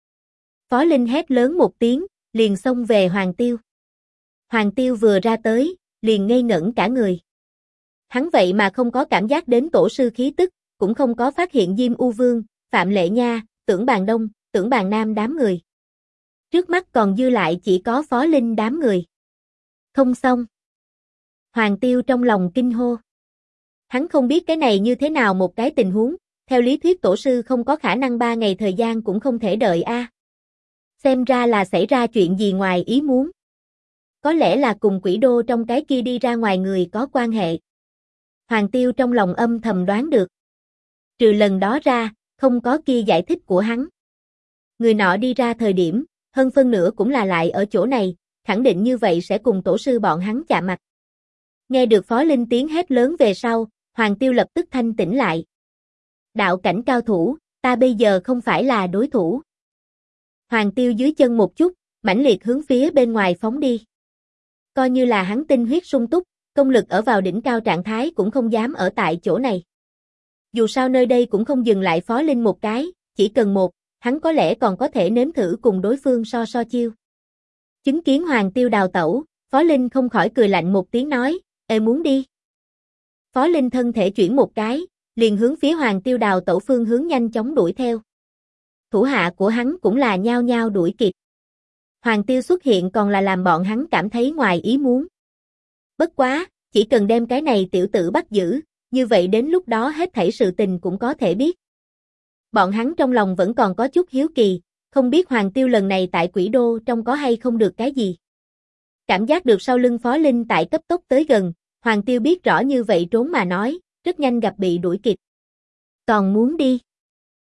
Phó Linh hét lớn một tiếng, liền xông về Hoàng Tiêu. Hoàng Tiêu vừa ra tới, liền ngây ngẩn cả người. Hắn vậy mà không có cảm giác đến tổ sư khí tức, cũng không có phát hiện Diêm U Vương, Phạm Lệ Nha, Tưởng Bàn Đông, Tưởng Bàn Nam đám người. Trước mắt còn dư lại chỉ có Phó Linh đám người. Không xong. Hoàng Tiêu trong lòng kinh hô. Hắn không biết cái này như thế nào một cái tình huống, theo lý thuyết tổ sư không có khả năng 3 ngày thời gian cũng không thể đợi a. Xem ra là xảy ra chuyện gì ngoài ý muốn. Có lẽ là cùng Quỷ Đô trong cái kia đi ra ngoài người có quan hệ. Hoàng Tiêu trong lòng âm thầm đoán được. Trừ lần đó ra, không có kia giải thích của hắn. Người nọ đi ra thời điểm, hơn phân nửa cũng là lại ở chỗ này, khẳng định như vậy sẽ cùng tổ sư bọn hắn chạm mặt. Nghe được Phó Linh tiếng hét lớn về sau, Hoàng Tiêu lập tức thanh tỉnh lại. Đạo cảnh cao thủ, ta bây giờ không phải là đối thủ. Hoàng Tiêu dưới chân một chút, mãnh liệt hướng phía bên ngoài phóng đi. Coi như là hắn tinh huyết sung túc, công lực ở vào đỉnh cao trạng thái cũng không dám ở tại chỗ này. Dù sao nơi đây cũng không dừng lại Phó Linh một cái, chỉ cần một, hắn có lẽ còn có thể nếm thử cùng đối phương so chiêu. Chứng kiến Hoàng Tiêu đào tẩu, Phó Linh không khỏi cười lạnh một tiếng nói, ê muốn đi. Phó Linh thân thể chuyển một cái, liền hướng phía Hoàng Tiêu đào tẩu phương hướng nhanh chóng đuổi theo. Thủ hạ của hắn cũng là nhao nhao đuổi kịp. Hoàng Tiêu xuất hiện còn là làm bọn hắn cảm thấy ngoài ý muốn. Bất quá, chỉ cần đem cái này tiểu tử bắt giữ, như vậy đến lúc đó hết thảy sự tình cũng có thể biết. Bọn hắn trong lòng vẫn còn có chút hiếu kỳ, không biết Hoàng Tiêu lần này tại Quỷ Đô trong có hay không được cái gì. Cảm giác được sau lưng Phó Linh tại cấp tốc tới gần, Hoàng Tiêu biết rõ như vậy trốn mà nói, rất nhanh gặp bị đuổi kịp. Còn muốn đi.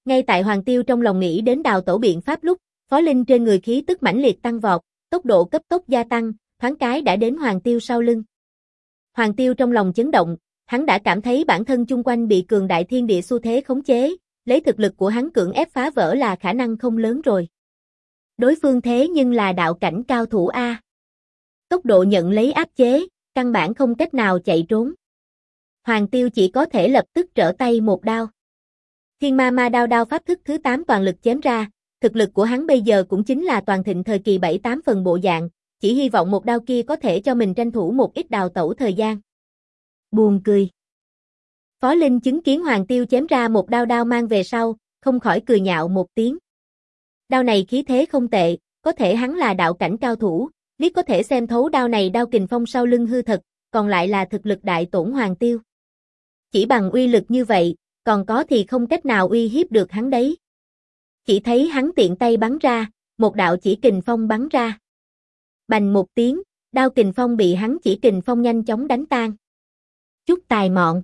Ngay tại Hoàng Tiêu trong lòng nghĩ đến đào tẩu biện pháp lúc, Phó Linh trên người khí tức mãnh liệt tăng vọt, tốc độ cấp tốc gia tăng, thoáng cái đã đến Hoàng Tiêu sau lưng. Hoàng Tiêu trong lòng chấn động, hắn đã cảm thấy bản thân chung quanh bị cường đại thiên địa xu thế khống chế, lấy thực lực của hắn cưỡng ép phá vỡ là khả năng không lớn rồi. Đối phương thế nhưng là đạo cảnh cao thủ A. Tốc độ nhận lấy áp chế, căn bản không cách nào chạy trốn. Hoàng Tiêu chỉ có thể lập tức trở tay một đao. Thiên ma ma đao đao pháp thức thứ 8 toàn lực chém ra, thực lực của hắn bây giờ cũng chính là toàn thịnh thời kỳ 7-8 phần bộ dạng, chỉ hy vọng một đao kia có thể cho mình tranh thủ một ít đào tẩu thời gian. Buồn cười. Phó Linh chứng kiến Hoàng Tiêu chém ra một đao đao mang về sau, không khỏi cười nhạo một tiếng. Đao này khí thế không tệ, có thể hắn là đạo cảnh cao thủ, liếc có thể xem thấu đao này đao kình phong sau lưng hư thật, còn lại là thực lực đại tổn Hoàng Tiêu. Chỉ bằng uy lực như vậy, còn có thì không cách nào uy hiếp được hắn đấy. Chỉ thấy hắn tiện tay bắn ra, một đạo chỉ kình phong bắn ra. Bành một tiếng, đao kình phong bị hắn chỉ kình phong nhanh chóng đánh tan. Chút tài mọn.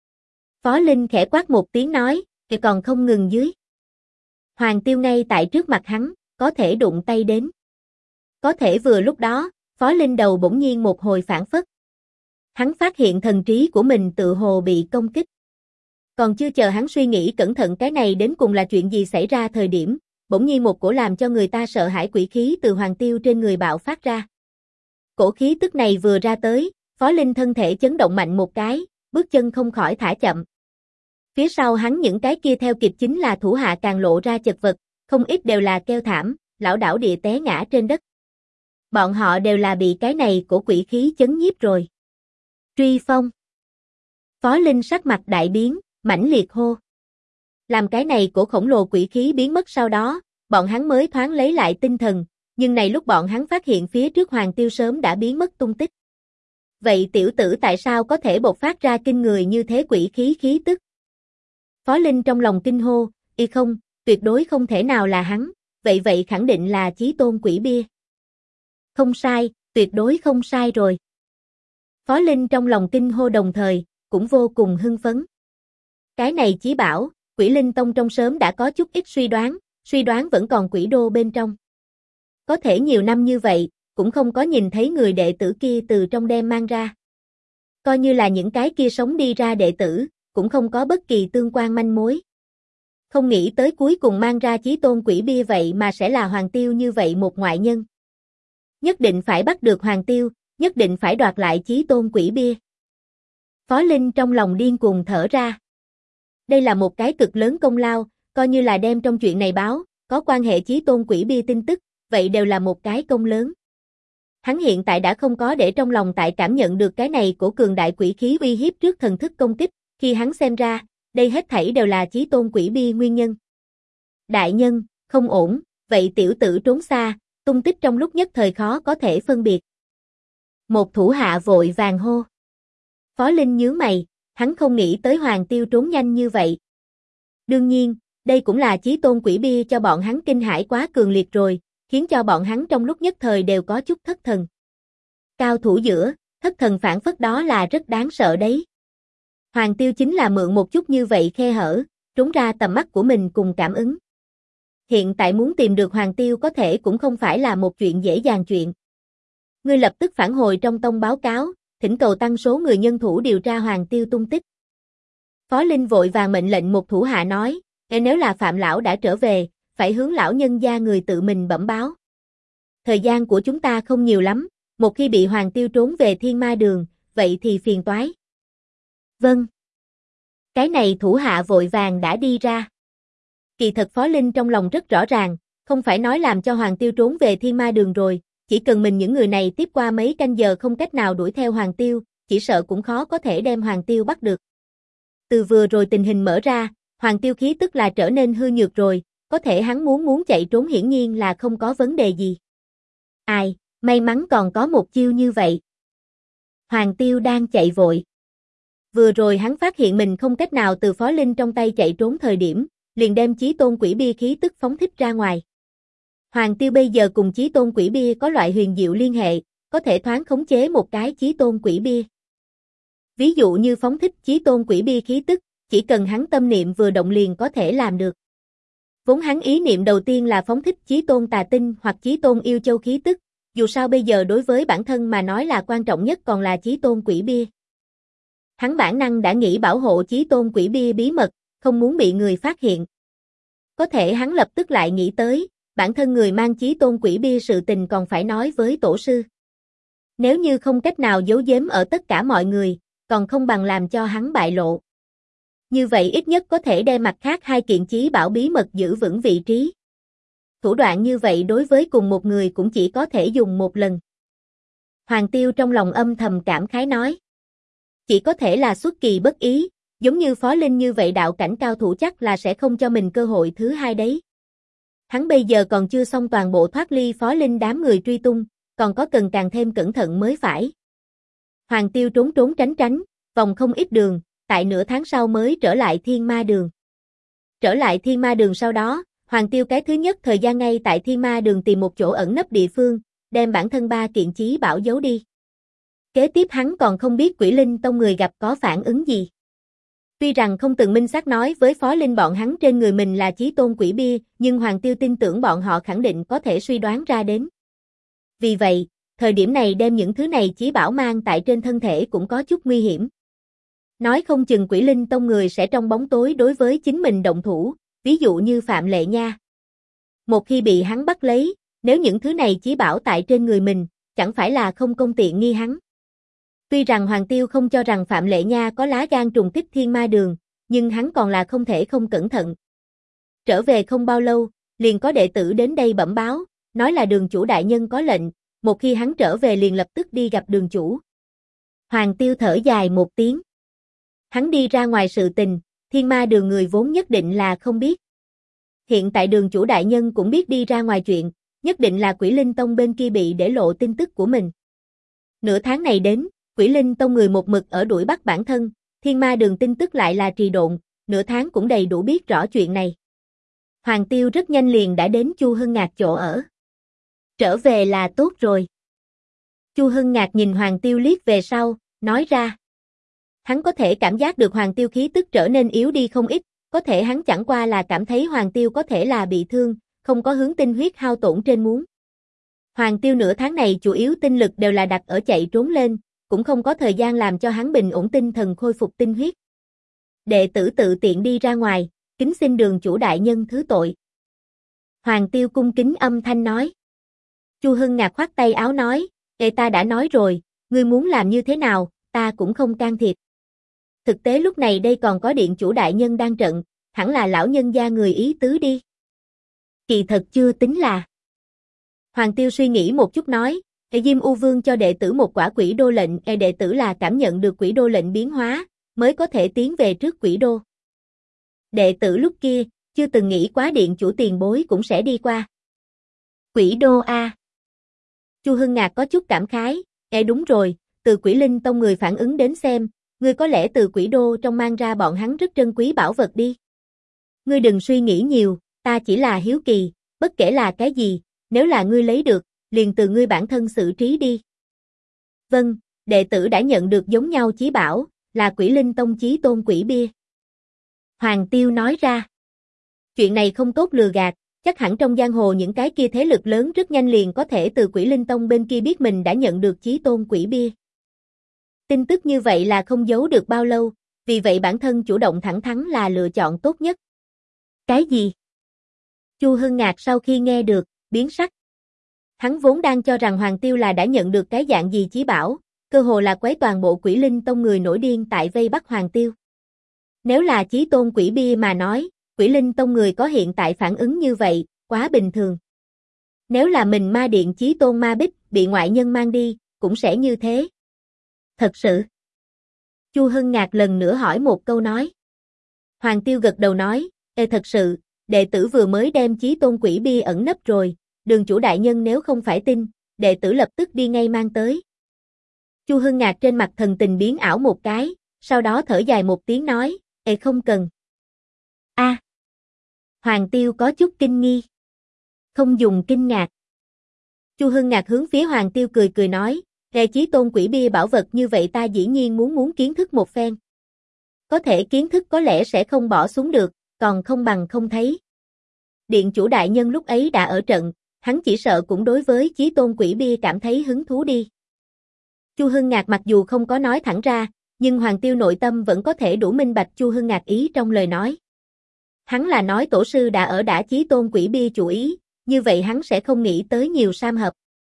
Phó Linh khẽ quát một tiếng nói, kìa còn không ngừng dưới. Hoàng Tiêu ngay tại trước mặt hắn, có thể đụng tay đến. Có thể vừa lúc đó, Phó Linh đầu bỗng nhiên một hồi phản phất. Hắn phát hiện thần trí của mình tự hồ bị công kích. Còn chưa chờ hắn suy nghĩ cẩn thận cái này đến cùng là chuyện gì xảy ra thời điểm, bỗng nhiên một cổ làm cho người ta sợ hãi quỷ khí từ Hoàng Tiêu trên người bạo phát ra. Cổ khí tức này vừa ra tới, Phó Linh thân thể chấn động mạnh một cái, bước chân không khỏi thả chậm. Phía sau hắn những cái kia theo kịp chính là thủ hạ càng lộ ra chật vật, không ít đều là kêu thảm, lảo đảo địa té ngã trên đất. Bọn họ đều là bị cái này cổ quỷ khí chấn nhiếp rồi. Truy phong. Phó Linh sắc mặt đại biến, mãnh liệt hô. Làm cái này cổ khổng lồ quỷ khí biến mất sau đó, bọn hắn mới thoáng lấy lại tinh thần, nhưng này lúc bọn hắn phát hiện phía trước Hoàng Tiêu sớm đã biến mất tung tích. Vậy tiểu tử tại sao có thể bộc phát ra kinh người như thế quỷ khí khí tức? Phó Linh trong lòng kinh hô, y không, tuyệt đối không thể nào là hắn, vậy khẳng định là Chí Tôn quỷ bia. Không sai, tuyệt đối không sai rồi. Phó Linh trong lòng kinh hô đồng thời, cũng vô cùng hưng phấn. Cái này chí bảo, Quỷ Linh Tông trong sớm đã có chút ít suy đoán vẫn còn quỷ đô bên trong. Có thể nhiều năm như vậy, cũng không có nhìn thấy người đệ tử kia từ trong đem mang ra. Coi như là những cái kia sống đi ra đệ tử, cũng không có bất kỳ tương quan manh mối. Không nghĩ tới cuối cùng mang ra Chí Tôn quỷ bia vậy mà sẽ là Hoàng Tiêu như vậy một ngoại nhân. Nhất định phải bắt được Hoàng Tiêu, nhất định phải đoạt lại Chí Tôn quỷ bia. Phó Linh trong lòng điên cuồng thở ra. Đây là một cái cực lớn công lao, coi như là đem trong chuyện này báo, có quan hệ Chí Tôn quỷ bia tin tức, vậy đều là một cái công lớn. Hắn hiện tại đã không có để trong lòng tại cảm nhận được cái này của cường đại quỷ khí uy hiếp trước thần thức công kích, khi hắn xem ra, đây hết thảy đều là Chí Tôn quỷ bia nguyên nhân. Đại nhân, không ổn, vậy tiểu tử trốn xa, tung tích trong lúc nhất thời khó có thể phân biệt. Một thủ hạ vội vàng hô. Phó Linh nhướng mày, hắn không nghĩ tới Hoàng Tiêu trốn nhanh như vậy. Đương nhiên, đây cũng là Chí Tôn quỷ bia cho bọn hắn kinh hãi quá cường liệt rồi, khiến cho bọn hắn trong lúc nhất thời đều có chút thất thần. Cao thủ giữa, thất thần phản phất đó là rất đáng sợ đấy. Hoàng Tiêu chính là mượn một chút như vậy khe hở, trốn ra tầm mắt của mình cùng cảm ứng. Hiện tại muốn tìm được Hoàng Tiêu có thể cũng không phải là một chuyện dễ dàng chuyện. Ngươi lập tức phản hồi trong tông báo cáo, thỉnh cầu tăng số người nhân thủ điều tra Hoàng Tiêu tung tích. Phó Linh vội vàng mệnh lệnh một thủ hạ nói, nếu là Phạm lão đã trở về, phải hướng lão nhân gia người tự mình bẩm báo. Thời gian của chúng ta không nhiều lắm, một khi bị Hoàng Tiêu trốn về Thiên Ma Đường, vậy thì phiền toái. Vâng. Cái này thủ hạ vội vàng đã đi ra. Kỳ thật Phó Linh trong lòng rất rõ ràng, không phải nói làm cho Hoàng Tiêu trốn về Thiên Ma Đường rồi, chỉ cần mình những người này tiếp qua mấy canh giờ không cách nào đuổi theo Hoàng Tiêu, chỉ sợ cũng khó có thể đem Hoàng Tiêu bắt được. Từ vừa rồi tình hình mở ra, Hoàng Tiêu khí tức là trở nên hư nhược rồi, có thể hắn muốn chạy trốn hiển nhiên là không có vấn đề gì. Ai, may mắn còn có một chiêu như vậy. Hoàng Tiêu đang chạy vội. Vừa rồi hắn phát hiện mình không cách nào từ Phó Linh trong tay chạy trốn thời điểm, liền đem Chí Tôn quỷ bia khí tức phóng thích ra ngoài. Hoàng Tiêu bây giờ cùng Chí Tôn quỷ bia có loại huyền diệu liên hệ, có thể thoáng khống chế một cái Chí Tôn quỷ bia. Ví dụ như phóng thích Chí Tôn quỷ bia khí tức, chỉ cần hắn tâm niệm vừa động liền có thể làm được. Vốn hắn ý niệm đầu tiên là phóng thích chí tôn tà tinh hoặc chí tôn yêu châu khí tức, dù sao bây giờ đối với bản thân mà nói là quan trọng nhất còn là chí tôn quỷ bia. Hắn bản năng đã nghĩ bảo hộ chí tôn quỷ bia bí mật, không muốn bị người phát hiện. Có thể hắn lập tức lại nghĩ tới, bản thân người mang chí tôn quỷ bia sự tình còn phải nói với tổ sư. Nếu như không cách nào giấu giếm ở tất cả mọi người, còn không bằng làm cho hắn bại lộ. Như vậy ít nhất có thể đem mặt khác hai kiện chí bảo bí mật giữ vững vị trí. Thủ đoạn như vậy đối với cùng một người cũng chỉ có thể dùng một lần. Hoàng Tiêu trong lòng âm thầm cảm khái nói. Chỉ có thể là xuất kỳ bất ý, giống như Phó Linh như vậy đạo cảnh cao thủ chắc là sẽ không cho mình cơ hội thứ hai đấy. Hắn bây giờ còn chưa xong toàn bộ thoát ly Phó Linh đám người truy tung, còn có cần càng thêm cẩn thận mới phải. Hoàng Tiêu trốn trốn tránh tránh, vòng không ít đường, tại nửa tháng sau mới trở lại Thiên Ma Đường. Trở lại Thiên Ma Đường sau đó, Hoàng Tiêu cái thứ nhất thời gian ngay tại Thiên Ma Đường tìm một chỗ ẩn nấp địa phương, đem bản thân 3 kiện chí bảo giấu đi. Kế tiếp hắn còn không biết Quỷ Linh Tông người gặp có phản ứng gì. Tuy rằng không từng minh xác nói với Phó Linh bọn hắn trên người mình là chí tôn quỷ bia, nhưng Hoàng Tiêu tin tưởng bọn họ khẳng định có thể suy đoán ra đến. Vì vậy, thời điểm này đem những thứ này chí bảo mang tại trên thân thể cũng có chút nguy hiểm. Nói không chừng Quỷ Linh Tông người sẽ trong bóng tối đối với chính mình động thủ, ví dụ như Phạm Lệ Nha. Một khi bị hắn bắt lấy, nếu những thứ này chí bảo tại trên người mình, chẳng phải là không công tiện nghi hắn. Tuy rằng Hoàng Tiêu không cho rằng Phạm Lệ Nha có lá gan trùng kích Thiên Ma Đường, nhưng hắn còn là không thể không cẩn thận. Trở về không bao lâu, liền có đệ tử đến đây bẩm báo, nói là đường chủ đại nhân có lệnh, một khi hắn trở về liền lập tức đi gặp đường chủ. Hoàng Tiêu thở dài một tiếng. Hắn đi ra ngoài sự tình, Thiên Ma Đường người vốn nhất định là không biết. Hiện tại đường chủ đại nhân cũng biết đi ra ngoài chuyện, nhất định là Quỷ Linh Tông bên kia bị để lộ tin tức của mình. Nửa tháng này đến, Quỷ Linh Tông người một mực ở đuổi bắt bản thân, Thiên Ma Đường tin tức lại là trì độn, nửa tháng cũng đầy đủ biết rõ chuyện này. Hoàng Tiêu rất nhanh liền đã đến Chu Hưng Ngạc chỗ ở. Trở về là tốt rồi. Chu Hưng Ngạc nhìn Hoàng Tiêu liếc về sau, nói ra. Hắn có thể cảm giác được Hoàng Tiêu khí tức trở nên yếu đi không ít, có thể hắn chẳng qua là cảm thấy Hoàng Tiêu có thể là bị thương, không có hướng tinh huyết hao tổn trên muốn. Hoàng Tiêu nửa tháng này chủ yếu tinh lực đều là đặt ở chạy trốn lên, cũng không có thời gian làm cho hắn bình ổn tinh thần khôi phục tinh huyết. Đệ tử tự tiện đi ra ngoài, kính xin đường chủ đại nhân thứ tội. Hoàng Tiêu cung kính âm thanh nói. Chu Hưng Ngạc khoát tay áo nói, ta đã nói rồi, ngươi muốn làm như thế nào, ta cũng không can thiệp. Thực tế lúc này đây còn có điện chủ đại nhân đang trận, hẳn là lão nhân gia người ý tứ đi. Kỳ thật chưa tính là. Hoàng Tiêu suy nghĩ một chút nói, Diêm U Vương cho đệ tử một quả quỷ đô lệnh, đệ tử là cảm nhận được quỷ đô lệnh biến hóa, mới có thể tiến về trước quỷ đô. Đệ tử lúc kia, chưa từng nghĩ quá điện chủ tiền bối cũng sẽ đi qua. Quỷ đô a. Chu Hưng Ngạc có chút cảm khái, đúng rồi, từ Quỷ Linh Tông người phản ứng đến xem, ngươi có lẽ từ quỷ đô trong mang ra bọn hắn rất trân quý bảo vật đi. Ngươi đừng suy nghĩ nhiều, ta chỉ là hiếu kỳ, bất kể là cái gì, nếu là ngươi lấy được, liền từ ngươi bản thân xử trí đi. Vâng, đệ tử đã nhận được giống nhau chí bảo, là Quỷ Linh Tông chí tôn quỷ bia. Hoàng Tiêu nói ra. Chuyện này không tốt lừa gạt, chắc hẳn trong giang hồ những cái kia thế lực lớn rất nhanh liền có thể từ Quỷ Linh Tông bên kia biết mình đã nhận được chí tôn quỷ bia. Tin tức như vậy là không giấu được bao lâu, vì vậy bản thân chủ động thẳng thắn là lựa chọn tốt nhất. Cái gì? Chu Hưng Ngạc sau khi nghe được, biến sắc. Hắn vốn đang cho rằng Hoàng Tiêu là đã nhận được cái dạng gì chí bảo, cơ hồ là quấy toàn bộ Quỷ Linh Tông người nổi điên tại vây bắt Hoàng Tiêu. Nếu là chí tôn quỷ bia mà nói, Quỷ Linh Tông người có hiện tại phản ứng như vậy, quá bình thường. Nếu là mình ma điện chí tôn ma bích bị ngoại nhân mang đi, cũng sẽ như thế. Thật sự. Chu Hưng Ngạc lần nữa hỏi một câu nói. Hoàng Tiêu gật đầu nói, thật sự, đệ tử vừa mới đem chí tôn quỷ bia ẩn nấp rồi, đường chủ đại nhân nếu không phải tin, đệ tử lập tức đi ngay mang tới. Chu Hưng Ngạc trên mặt thần tình biến ảo một cái, sau đó thở dài một tiếng nói, không cần. A. Hoàng Tiêu có chút kinh nghi. Không dùng kinh ngạc. Chu Hưng Ngạc hướng phía Hoàng Tiêu cười cười nói, chí tôn quỷ bia bảo vật như vậy ta dĩ nhiên muốn kiến thức một phen. Có thể kiến thức có lẽ sẽ không bỏ xuống được, còn không bằng không thấy. Điện chủ đại nhân lúc ấy đã ở trận, hắn chỉ sợ cũng đối với Chí Tôn Quỷ Bia cảm thấy hứng thú đi. Chu Hưng Ngạc mặc dù không có nói thẳng ra, nhưng Hoàng Tiêu nội tâm vẫn có thể đủ minh bạch Chu Hưng Ngạc ý trong lời nói. Hắn là nói tổ sư đã ở đã Chí Tôn Quỷ Bia chủ ý, như vậy hắn sẽ không nghĩ tới nhiều sam hợp.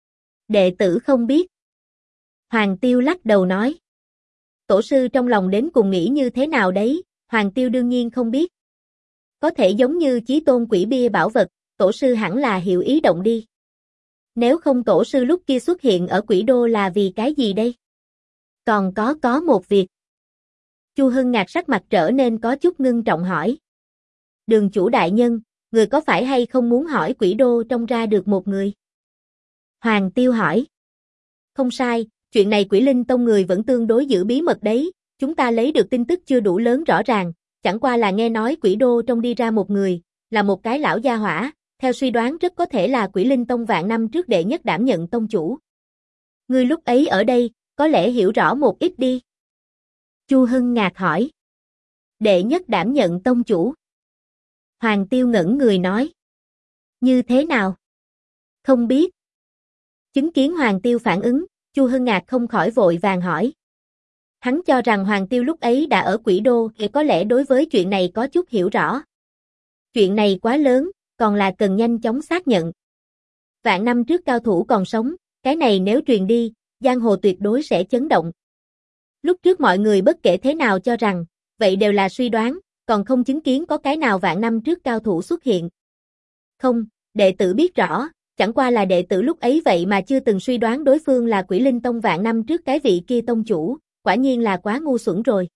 Đệ tử không biết. Hoàng Tiêu lắc đầu nói. Tổ sư trong lòng đến cùng nghĩ như thế nào đấy, Hoàng Tiêu đương nhiên không biết. Có thể giống như Chí Tôn Quỷ Bia bảo vật, tổ sư hẳn là hiểu ý động đi. Nếu không tổ sư lúc kia xuất hiện ở Quỷ Đô là vì cái gì đây? Còn có một việc. Chu Hưng Ngạc sắc mặt trở nên có chút ngưng trọng hỏi. Đường chủ đại nhân, người có phải hay không muốn hỏi Quỷ Đô trông ra được một người? Hoàng Tiêu hỏi. Không sai, chuyện này Quỷ Linh Tông người vẫn tương đối giữ bí mật đấy, chúng ta lấy được tin tức chưa đủ lớn rõ ràng, chẳng qua là nghe nói Quỷ Đô trông đi ra một người, là một cái lão gia hỏa, theo suy đoán rất có thể là Quỷ Linh Tông vạn năm trước đệ nhất đảm nhận tông chủ. Ngươi lúc ấy ở đây, có lẽ hiểu rõ một ít đi. Chu Hưng Ngạc hỏi. Đệ nhất đảm nhận tông chủ. Hoàng Tiêu ngẩn người nói. Như thế nào? Không biết. Chứng kiến Hoàng Tiêu phản ứng, Chu Hưng Ngạc không khỏi vội vàng hỏi. Hắn cho rằng Hoàng Tiêu lúc ấy đã ở Quỷ Đô, thì có lẽ đối với chuyện này có chút hiểu rõ. Chuyện này quá lớn, còn là cần nhanh chóng xác nhận. Vạn năm trước cao thủ còn sống, cái này nếu truyền đi, giang hồ tuyệt đối sẽ chấn động. Lúc trước mọi người bất kể thế nào cho rằng, vậy đều là suy đoán, còn không chứng kiến có cái nào vạn năm trước cao thủ xuất hiện. Không, đệ tử biết rõ, chẳng qua là đệ tử lúc ấy vậy mà chưa từng suy đoán đối phương là Quỷ Linh Tông vạn năm trước cái vị kia tông chủ, quả nhiên là quá ngu xuẩn rồi.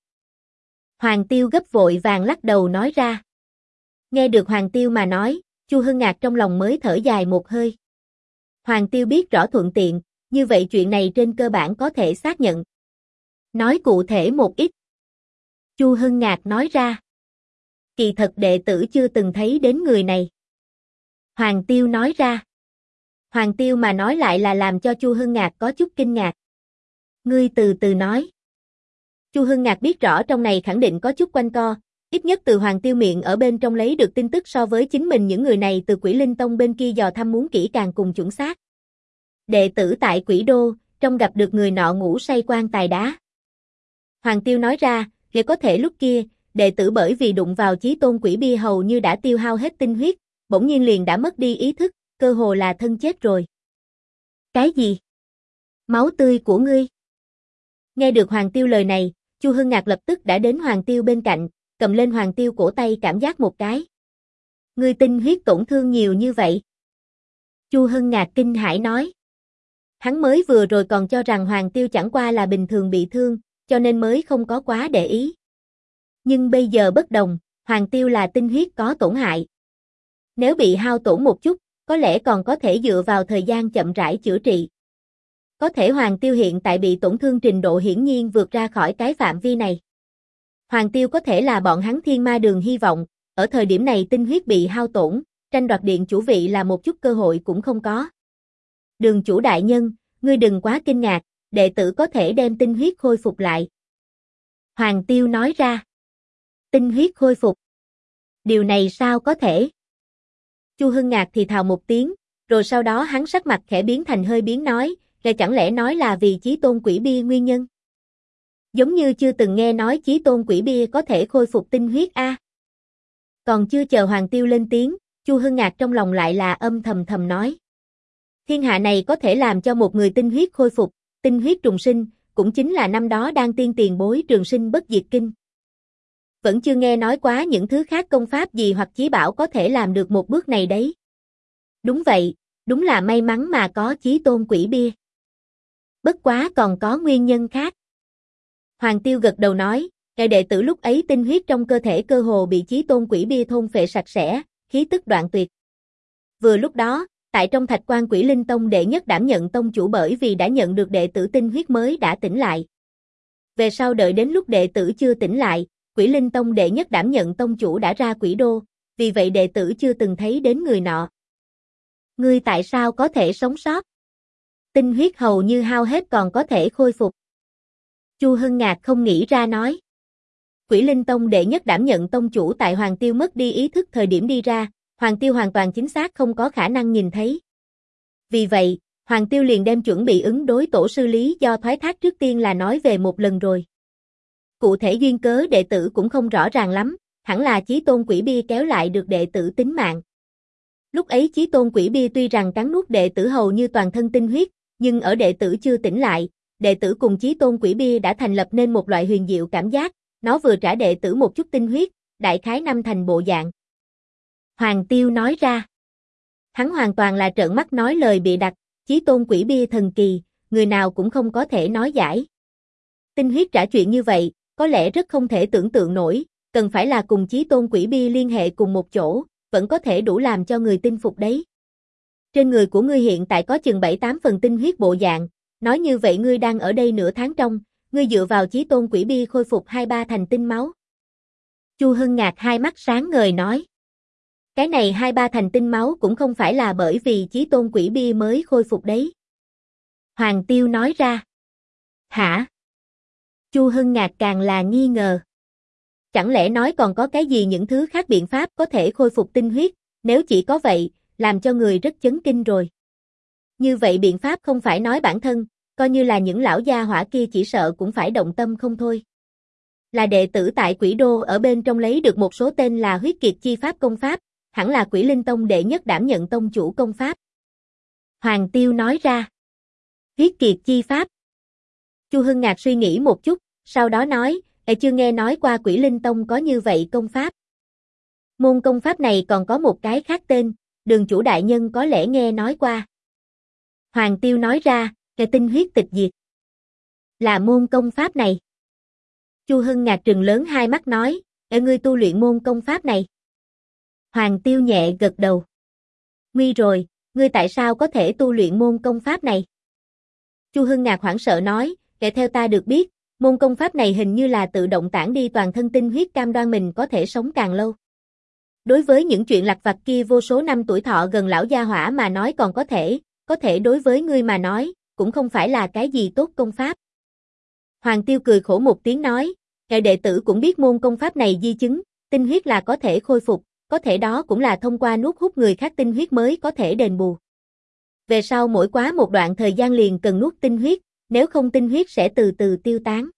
Hoàng Tiêu gấp vội vàng lắc đầu nói ra. Nghe được Hoàng Tiêu mà nói, Chu Hưng Ngạc trong lòng mới thở dài một hơi. Hoàng Tiêu biết rõ thuận tiện, như vậy chuyện này trên cơ bản có thể xác nhận. Nói cụ thể một ít. Chu Hưng Ngạc nói ra. Kỳ thật đệ tử chưa từng thấy đến người này. Hoàng Tiêu nói ra. Hoàng Tiêu mà nói lại là làm cho Chu Hưng Ngạc có chút kinh ngạc. Ngươi từ từ nói. Chu Hưng Ngạc biết rõ trong này khẳng định có chút quanh co, ít nhất từ Hoàng Tiêu miệng ở bên trong lấy được tin tức so với chính mình những người này từ Quỷ Linh Tông bên kia dò thăm muốn kỹ càng cùng chuẩn xác. Đệ tử tại Quỷ Đô, trong gặp được người nọ ngủ say quan tài đá. Hoàng Tiêu nói ra, nếu có thể lúc kia, đệ tử bởi vì đụng vào Chí Tôn Quỷ Bia hầu như đã tiêu hao hết tinh huyết, bỗng nhiên liền đã mất đi ý thức, cơ hồ là thân chết rồi. Cái gì? Máu tươi của ngươi? Nghe được Hoàng Tiêu lời này, Chu Hưng Ngạc lập tức đã đến Hoàng Tiêu bên cạnh, cầm lên Hoàng Tiêu cổ tay cảm giác một cái. Ngươi tinh huyết tổn thương nhiều như vậy? Chu Hưng Ngạc kinh hãi nói. Hắn mới vừa rồi còn cho rằng Hoàng Tiêu chẳng qua là bình thường bị thương, cho nên mới không có quá để ý. Nhưng bây giờ bất đồng, Hoàng Tiêu là tinh huyết có tổn hại. Nếu bị hao tổn một chút, có lẽ còn có thể dựa vào thời gian chậm rãi chữa trị. Có thể Hoàng Tiêu hiện tại bị tổn thương trình độ hiển nhiên vượt ra khỏi cái phạm vi này. Hoàng Tiêu có thể là bọn hắn Thiên Ma Đường hy vọng, ở thời điểm này tinh huyết bị hao tổn, tranh đoạt điện chủ vị là một chút cơ hội cũng không có. Đường chủ đại nhân, ngươi đừng quá kinh ngạc, đệ tử có thể đem tinh huyết khôi phục lại. Hoàng Tiêu nói ra. Tinh huyết khôi phục. Điều này sao có thể? Chu Hưng Ngạc thì thào một tiếng, rồi sau đó hắn sắc mặt khẽ biến thành hơi biến nói, chẳng lẽ nói là vì Chí Tôn Quỷ Bia nguyên nhân? Giống như chưa từng nghe nói Chí Tôn Quỷ Bia có thể khôi phục tinh huyết a. Còn chưa chờ Hoàng Tiêu lên tiếng, Chu Hưng Ngạc trong lòng lại là âm thầm nói. Thiên hạ này có thể làm cho một người tinh huyết khôi phục, tinh huyết trùng sinh, cũng chính là năm đó đang tiên tiền bối Trường Sinh Bất Diệt Kinh. Vẫn chưa nghe nói quá những thứ khác công pháp gì hoặc chí bảo có thể làm được một bước này đấy. Đúng vậy, đúng là may mắn mà có Chí Tôn Quỷ Bia. Bất quá còn có nguyên nhân khác. Hoàng Tiêu gật đầu nói, ngài đệ tử lúc ấy tinh huyết trong cơ thể cơ hồ bị Chí Tôn Quỷ Bia thôn phệ sạch sẽ, khí tức đoạn tuyệt. Vừa lúc đó, tại trong Thạch Quan Quỷ Linh Tông đệ nhất đảm nhận tông chủ bởi vì đã nhận được đệ tử tinh huyết mới đã tỉnh lại. Về sau đợi đến lúc đệ tử chưa tỉnh lại, Quỷ Linh Tông đệ nhất đảm nhận tông chủ đã ra Quỷ Đô, vì vậy đệ tử chưa từng thấy đến người nọ. Ngươi tại sao có thể sống sót? Tinh huyết hầu như hao hết còn có thể khôi phục. Chu Hưng Ngạc không nghĩ ra nói. Quỷ Linh Tông đệ nhất đảm nhận tông chủ tại Hoàng Tiêu mất đi ý thức thời điểm đi ra, Hoàng Tiêu hoàn toàn chính xác không có khả năng nhìn thấy. Vì vậy, Hoàng Tiêu liền đem chuẩn bị ứng đối tổ sư lý do thoái thác trước tiên là nói về một lần rồi. Cụ thể duyên cớ đệ tử cũng không rõ ràng lắm, hẳn là Chí Tôn Quỷ Bia kéo lại được đệ tử tính mạng. Lúc ấy Chí Tôn Quỷ Bia tuy rằng cắn nuốt đệ tử hầu như toàn thân tinh huyết, nhưng ở đệ tử chưa tỉnh lại, đệ tử cùng Chí Tôn Quỷ Bia đã thành lập nên một loại huyền diệu cảm giác, nó vừa trả đệ tử một chút tinh huyết, đại khái năm thành bộ dạng. Hoàng Tiêu nói ra. Hắn hoàn toàn là trợn mắt nói lời bịa đặt, Chí Tôn Quỷ Bia thần kỳ, người nào cũng không có thể nói giải. Tinh huyết trả chuyện như vậy, có lẽ rất không thể tưởng tượng nổi, cần phải là cùng Chí Tôn Quỷ Bia liên hệ cùng một chỗ, vẫn có thể đủ làm cho người tin phục đấy. Trên người của ngươi hiện tại có chừng 7-8 phần tinh huyết bộ dạng, nói như vậy ngươi đang ở đây nửa tháng trong, ngươi dựa vào Chí Tôn Quỷ Bia khôi phục 2-3 thành tinh máu. Chu Hưng Ngạc hai mắt sáng ngời nói. Cái này 2-3 thành tinh máu cũng không phải là bởi vì Chí Tôn Quỷ Bia mới khôi phục đấy. Hoàng Tiêu nói ra. Hả? Chu Hưng Ngạc càng là nghi ngờ. Chẳng lẽ nói còn có cái gì những thứ khác biện pháp có thể khôi phục tinh huyết, nếu chỉ có vậy, làm cho người rất chấn kinh rồi. Như vậy biện pháp không phải nói bản thân, coi như là những lão gia hỏa kia chỉ sợ cũng phải động tâm không thôi. Là đệ tử tại Quỷ Đô ở bên trong lấy được một số tên là huyết kiệt chi pháp công pháp, hẳn là Quỷ Linh Tông đệ nhất đảm nhận tông chủ công pháp. Hoàng Tiêu nói ra. Huyết kiệt chi pháp. Chu Hưng Ngạc suy nghĩ một chút, sau đó nói, chưa nghe nói qua Quỷ Linh Tông có như vậy công pháp. Môn công pháp này còn có một cái khác tên, Đường chủ đại nhân có lẽ nghe nói qua. Hoàng Tiêu nói ra, cái tinh huyết tịch diệt. Là môn công pháp này. Chu Hưng Ngạc trừng lớn hai mắt nói, ngươi tu luyện môn công pháp này. Hoàng Tiêu nhẹ gật đầu. Nguy rồi, ngươi tại sao có thể tu luyện môn công pháp này? Chu Hưng Ngạc hoảng sợ nói, theo ta được biết, môn công pháp này hình như là tự động tản đi toàn thân tinh huyết cam đoan mình có thể sống càng lâu. Đối với những chuyện lặt vặt kia vô số năm tuổi thọ gần lão gia hỏa mà nói còn có thể đối với ngươi mà nói, cũng không phải là cái gì tốt công pháp. Hoàng Tiêu cười khổ một tiếng nói, đệ tử cũng biết môn công pháp này di chứng, tinh huyết là có thể khôi phục, có thể đó cũng là thông qua nuốt hút người khác tinh huyết mới có thể đền bù. Về sau mỗi quá một đoạn thời gian liền cần nuốt tinh huyết, nếu không tinh huyết sẽ từ từ tiêu tán.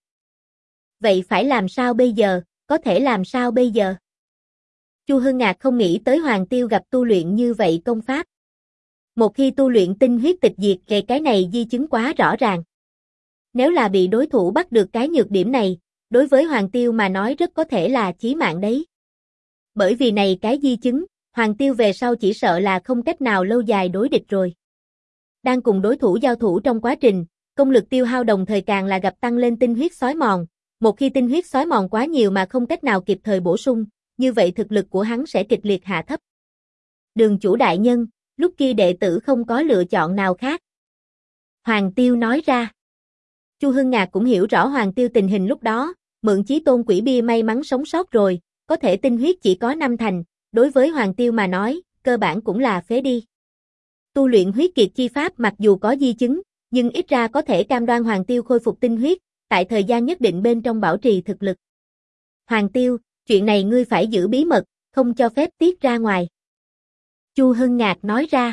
Vậy phải làm sao bây giờ, có thể làm sao bây giờ? Chu Hưng Ngạc không nghĩ tới Hoàng Tiêu gặp tu luyện như vậy công pháp. Một khi tu luyện tinh huyết tịch diệt cái này di chứng quá rõ ràng. Nếu là bị đối thủ bắt được cái nhược điểm này, đối với Hoàng Tiêu mà nói rất có thể là chí mạng đấy. Bởi vì này cái di chứng, Hoàng Tiêu về sau chỉ sợ là không cách nào lâu dài đối địch rồi. Đang cùng đối thủ giao thủ trong quá trình, công lực tiêu hao đồng thời càng là gặp tăng lên tinh huyết xói mòn. Một khi tinh huyết xói mòn quá nhiều mà không cách nào kịp thời bổ sung, như vậy thực lực của hắn sẽ kịch liệt hạ thấp. Đường chủ đại nhân, lúc kia đệ tử không có lựa chọn nào khác. Hoàng Tiêu nói ra. Chu Hưng Ngạc cũng hiểu rõ Hoàng Tiêu tình hình lúc đó, mượn Chí Tôn Quỷ Bia may mắn sống sót rồi, có thể tinh huyết chỉ có 5 thành, đối với Hoàng Tiêu mà nói, cơ bản cũng là phế đi. Tu luyện huyết kiệt chi pháp mặc dù có di chứng, nhưng ít ra có thể cam đoan Hoàng Tiêu khôi phục tinh huyết, tại thời gian nhất định bên trong bảo trì thực lực. Hoàng Tiêu, chuyện này ngươi phải giữ bí mật, không cho phép tiết ra ngoài. Chu Hưng Ngạc nói ra.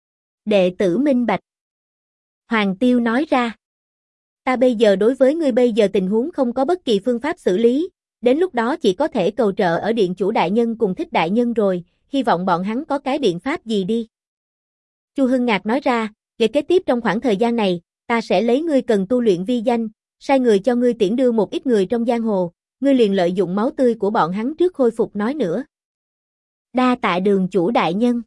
Đệ tử minh bạch. Hoàng Tiêu nói ra. Ta bây giờ đối với ngươi bây giờ tình huống không có bất kỳ phương pháp xử lý, đến lúc đó chỉ có thể cầu trợ ở điện chủ đại nhân cùng Thích đại nhân rồi, hy vọng bọn hắn có cái biện pháp gì đi. Chu Hưng Ngạc nói ra, về kế tiếp trong khoảng thời gian này, ta sẽ lấy ngươi cần tu luyện vi danh, sai người cho ngươi tiễn đưa một ít người trong giang hồ, ngươi liền lợi dụng máu tươi của bọn hắn trước khôi phục nói nữa. Đa tạ đường chủ đại nhân.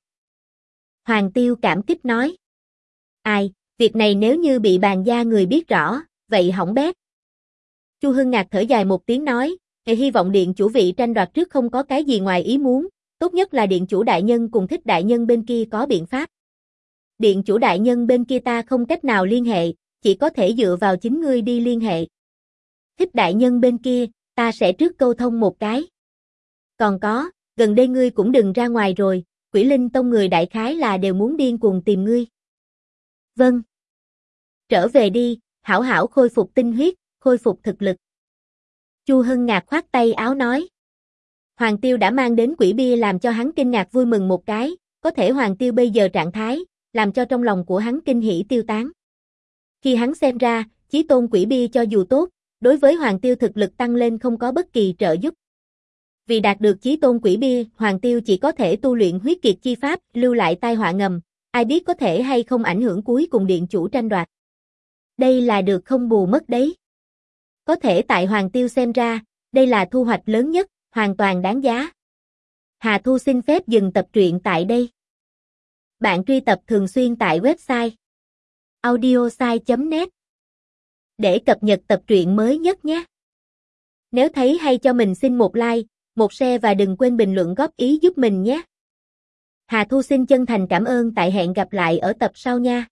Hoàng Tiêu cảm kích nói. Ai, việc này nếu như bị bàn gia người biết rõ, vậy hỏng bét. Chu Hưng Ngạc thở dài một tiếng nói, hy vọng điện chủ vị tranh đoạt trước không có cái gì ngoài ý muốn, tốt nhất là điện chủ đại nhân cùng Thích đại nhân bên kia có biện pháp. Điện chủ đại nhân bên kia ta không cách nào liên hệ, chỉ có thể dựa vào chính ngươi đi liên hệ. Thích đại nhân bên kia, ta sẽ trước câu thông một cái. Còn có, gần đây ngươi cũng đừng ra ngoài rồi, Quỷ Linh Tông người đại khái là đều muốn điên cuồng tìm ngươi. Vâng. Trở về đi, hảo hảo khôi phục tinh huyết, khôi phục thực lực. Chu Hưng Ngạc khoát tay áo nói. Hoàng Tiêu đã mang đến quỷ bia làm cho hắn kinh ngạc vui mừng một cái, có thể Hoàng Tiêu bây giờ trạng thái, làm cho trong lòng của hắn kinh hỉ tiêu tán. Khi hắn xem ra, chí tôn quỷ bia cho dù tốt, đối với Hoàng Tiêu thực lực tăng lên không có bất kỳ trợ giúp. Vì đạt được chí tôn quỷ bia, Hoàng Tiêu chỉ có thể tu luyện huyết kiệt chi pháp, lưu lại tai họa ngầm, ai biết có thể hay không ảnh hưởng cuối cùng điện chủ tranh đoạt. Đây là được không bù mất đấy. Có thể tại Hoàng Tiêu xem ra, đây là thu hoạch lớn nhất, hoàn toàn đáng giá. Hà Thu xin phép dừng tập truyện tại đây. Bạn truy tập thường xuyên tại website audiosai.net để cập nhật tập truyện mới nhất nhé. Nếu thấy hay cho mình xin một like, một share và đừng quên bình luận góp ý giúp mình nhé. Hà Thu xin chân thành cảm ơn, tại hẹn gặp lại ở tập sau nha.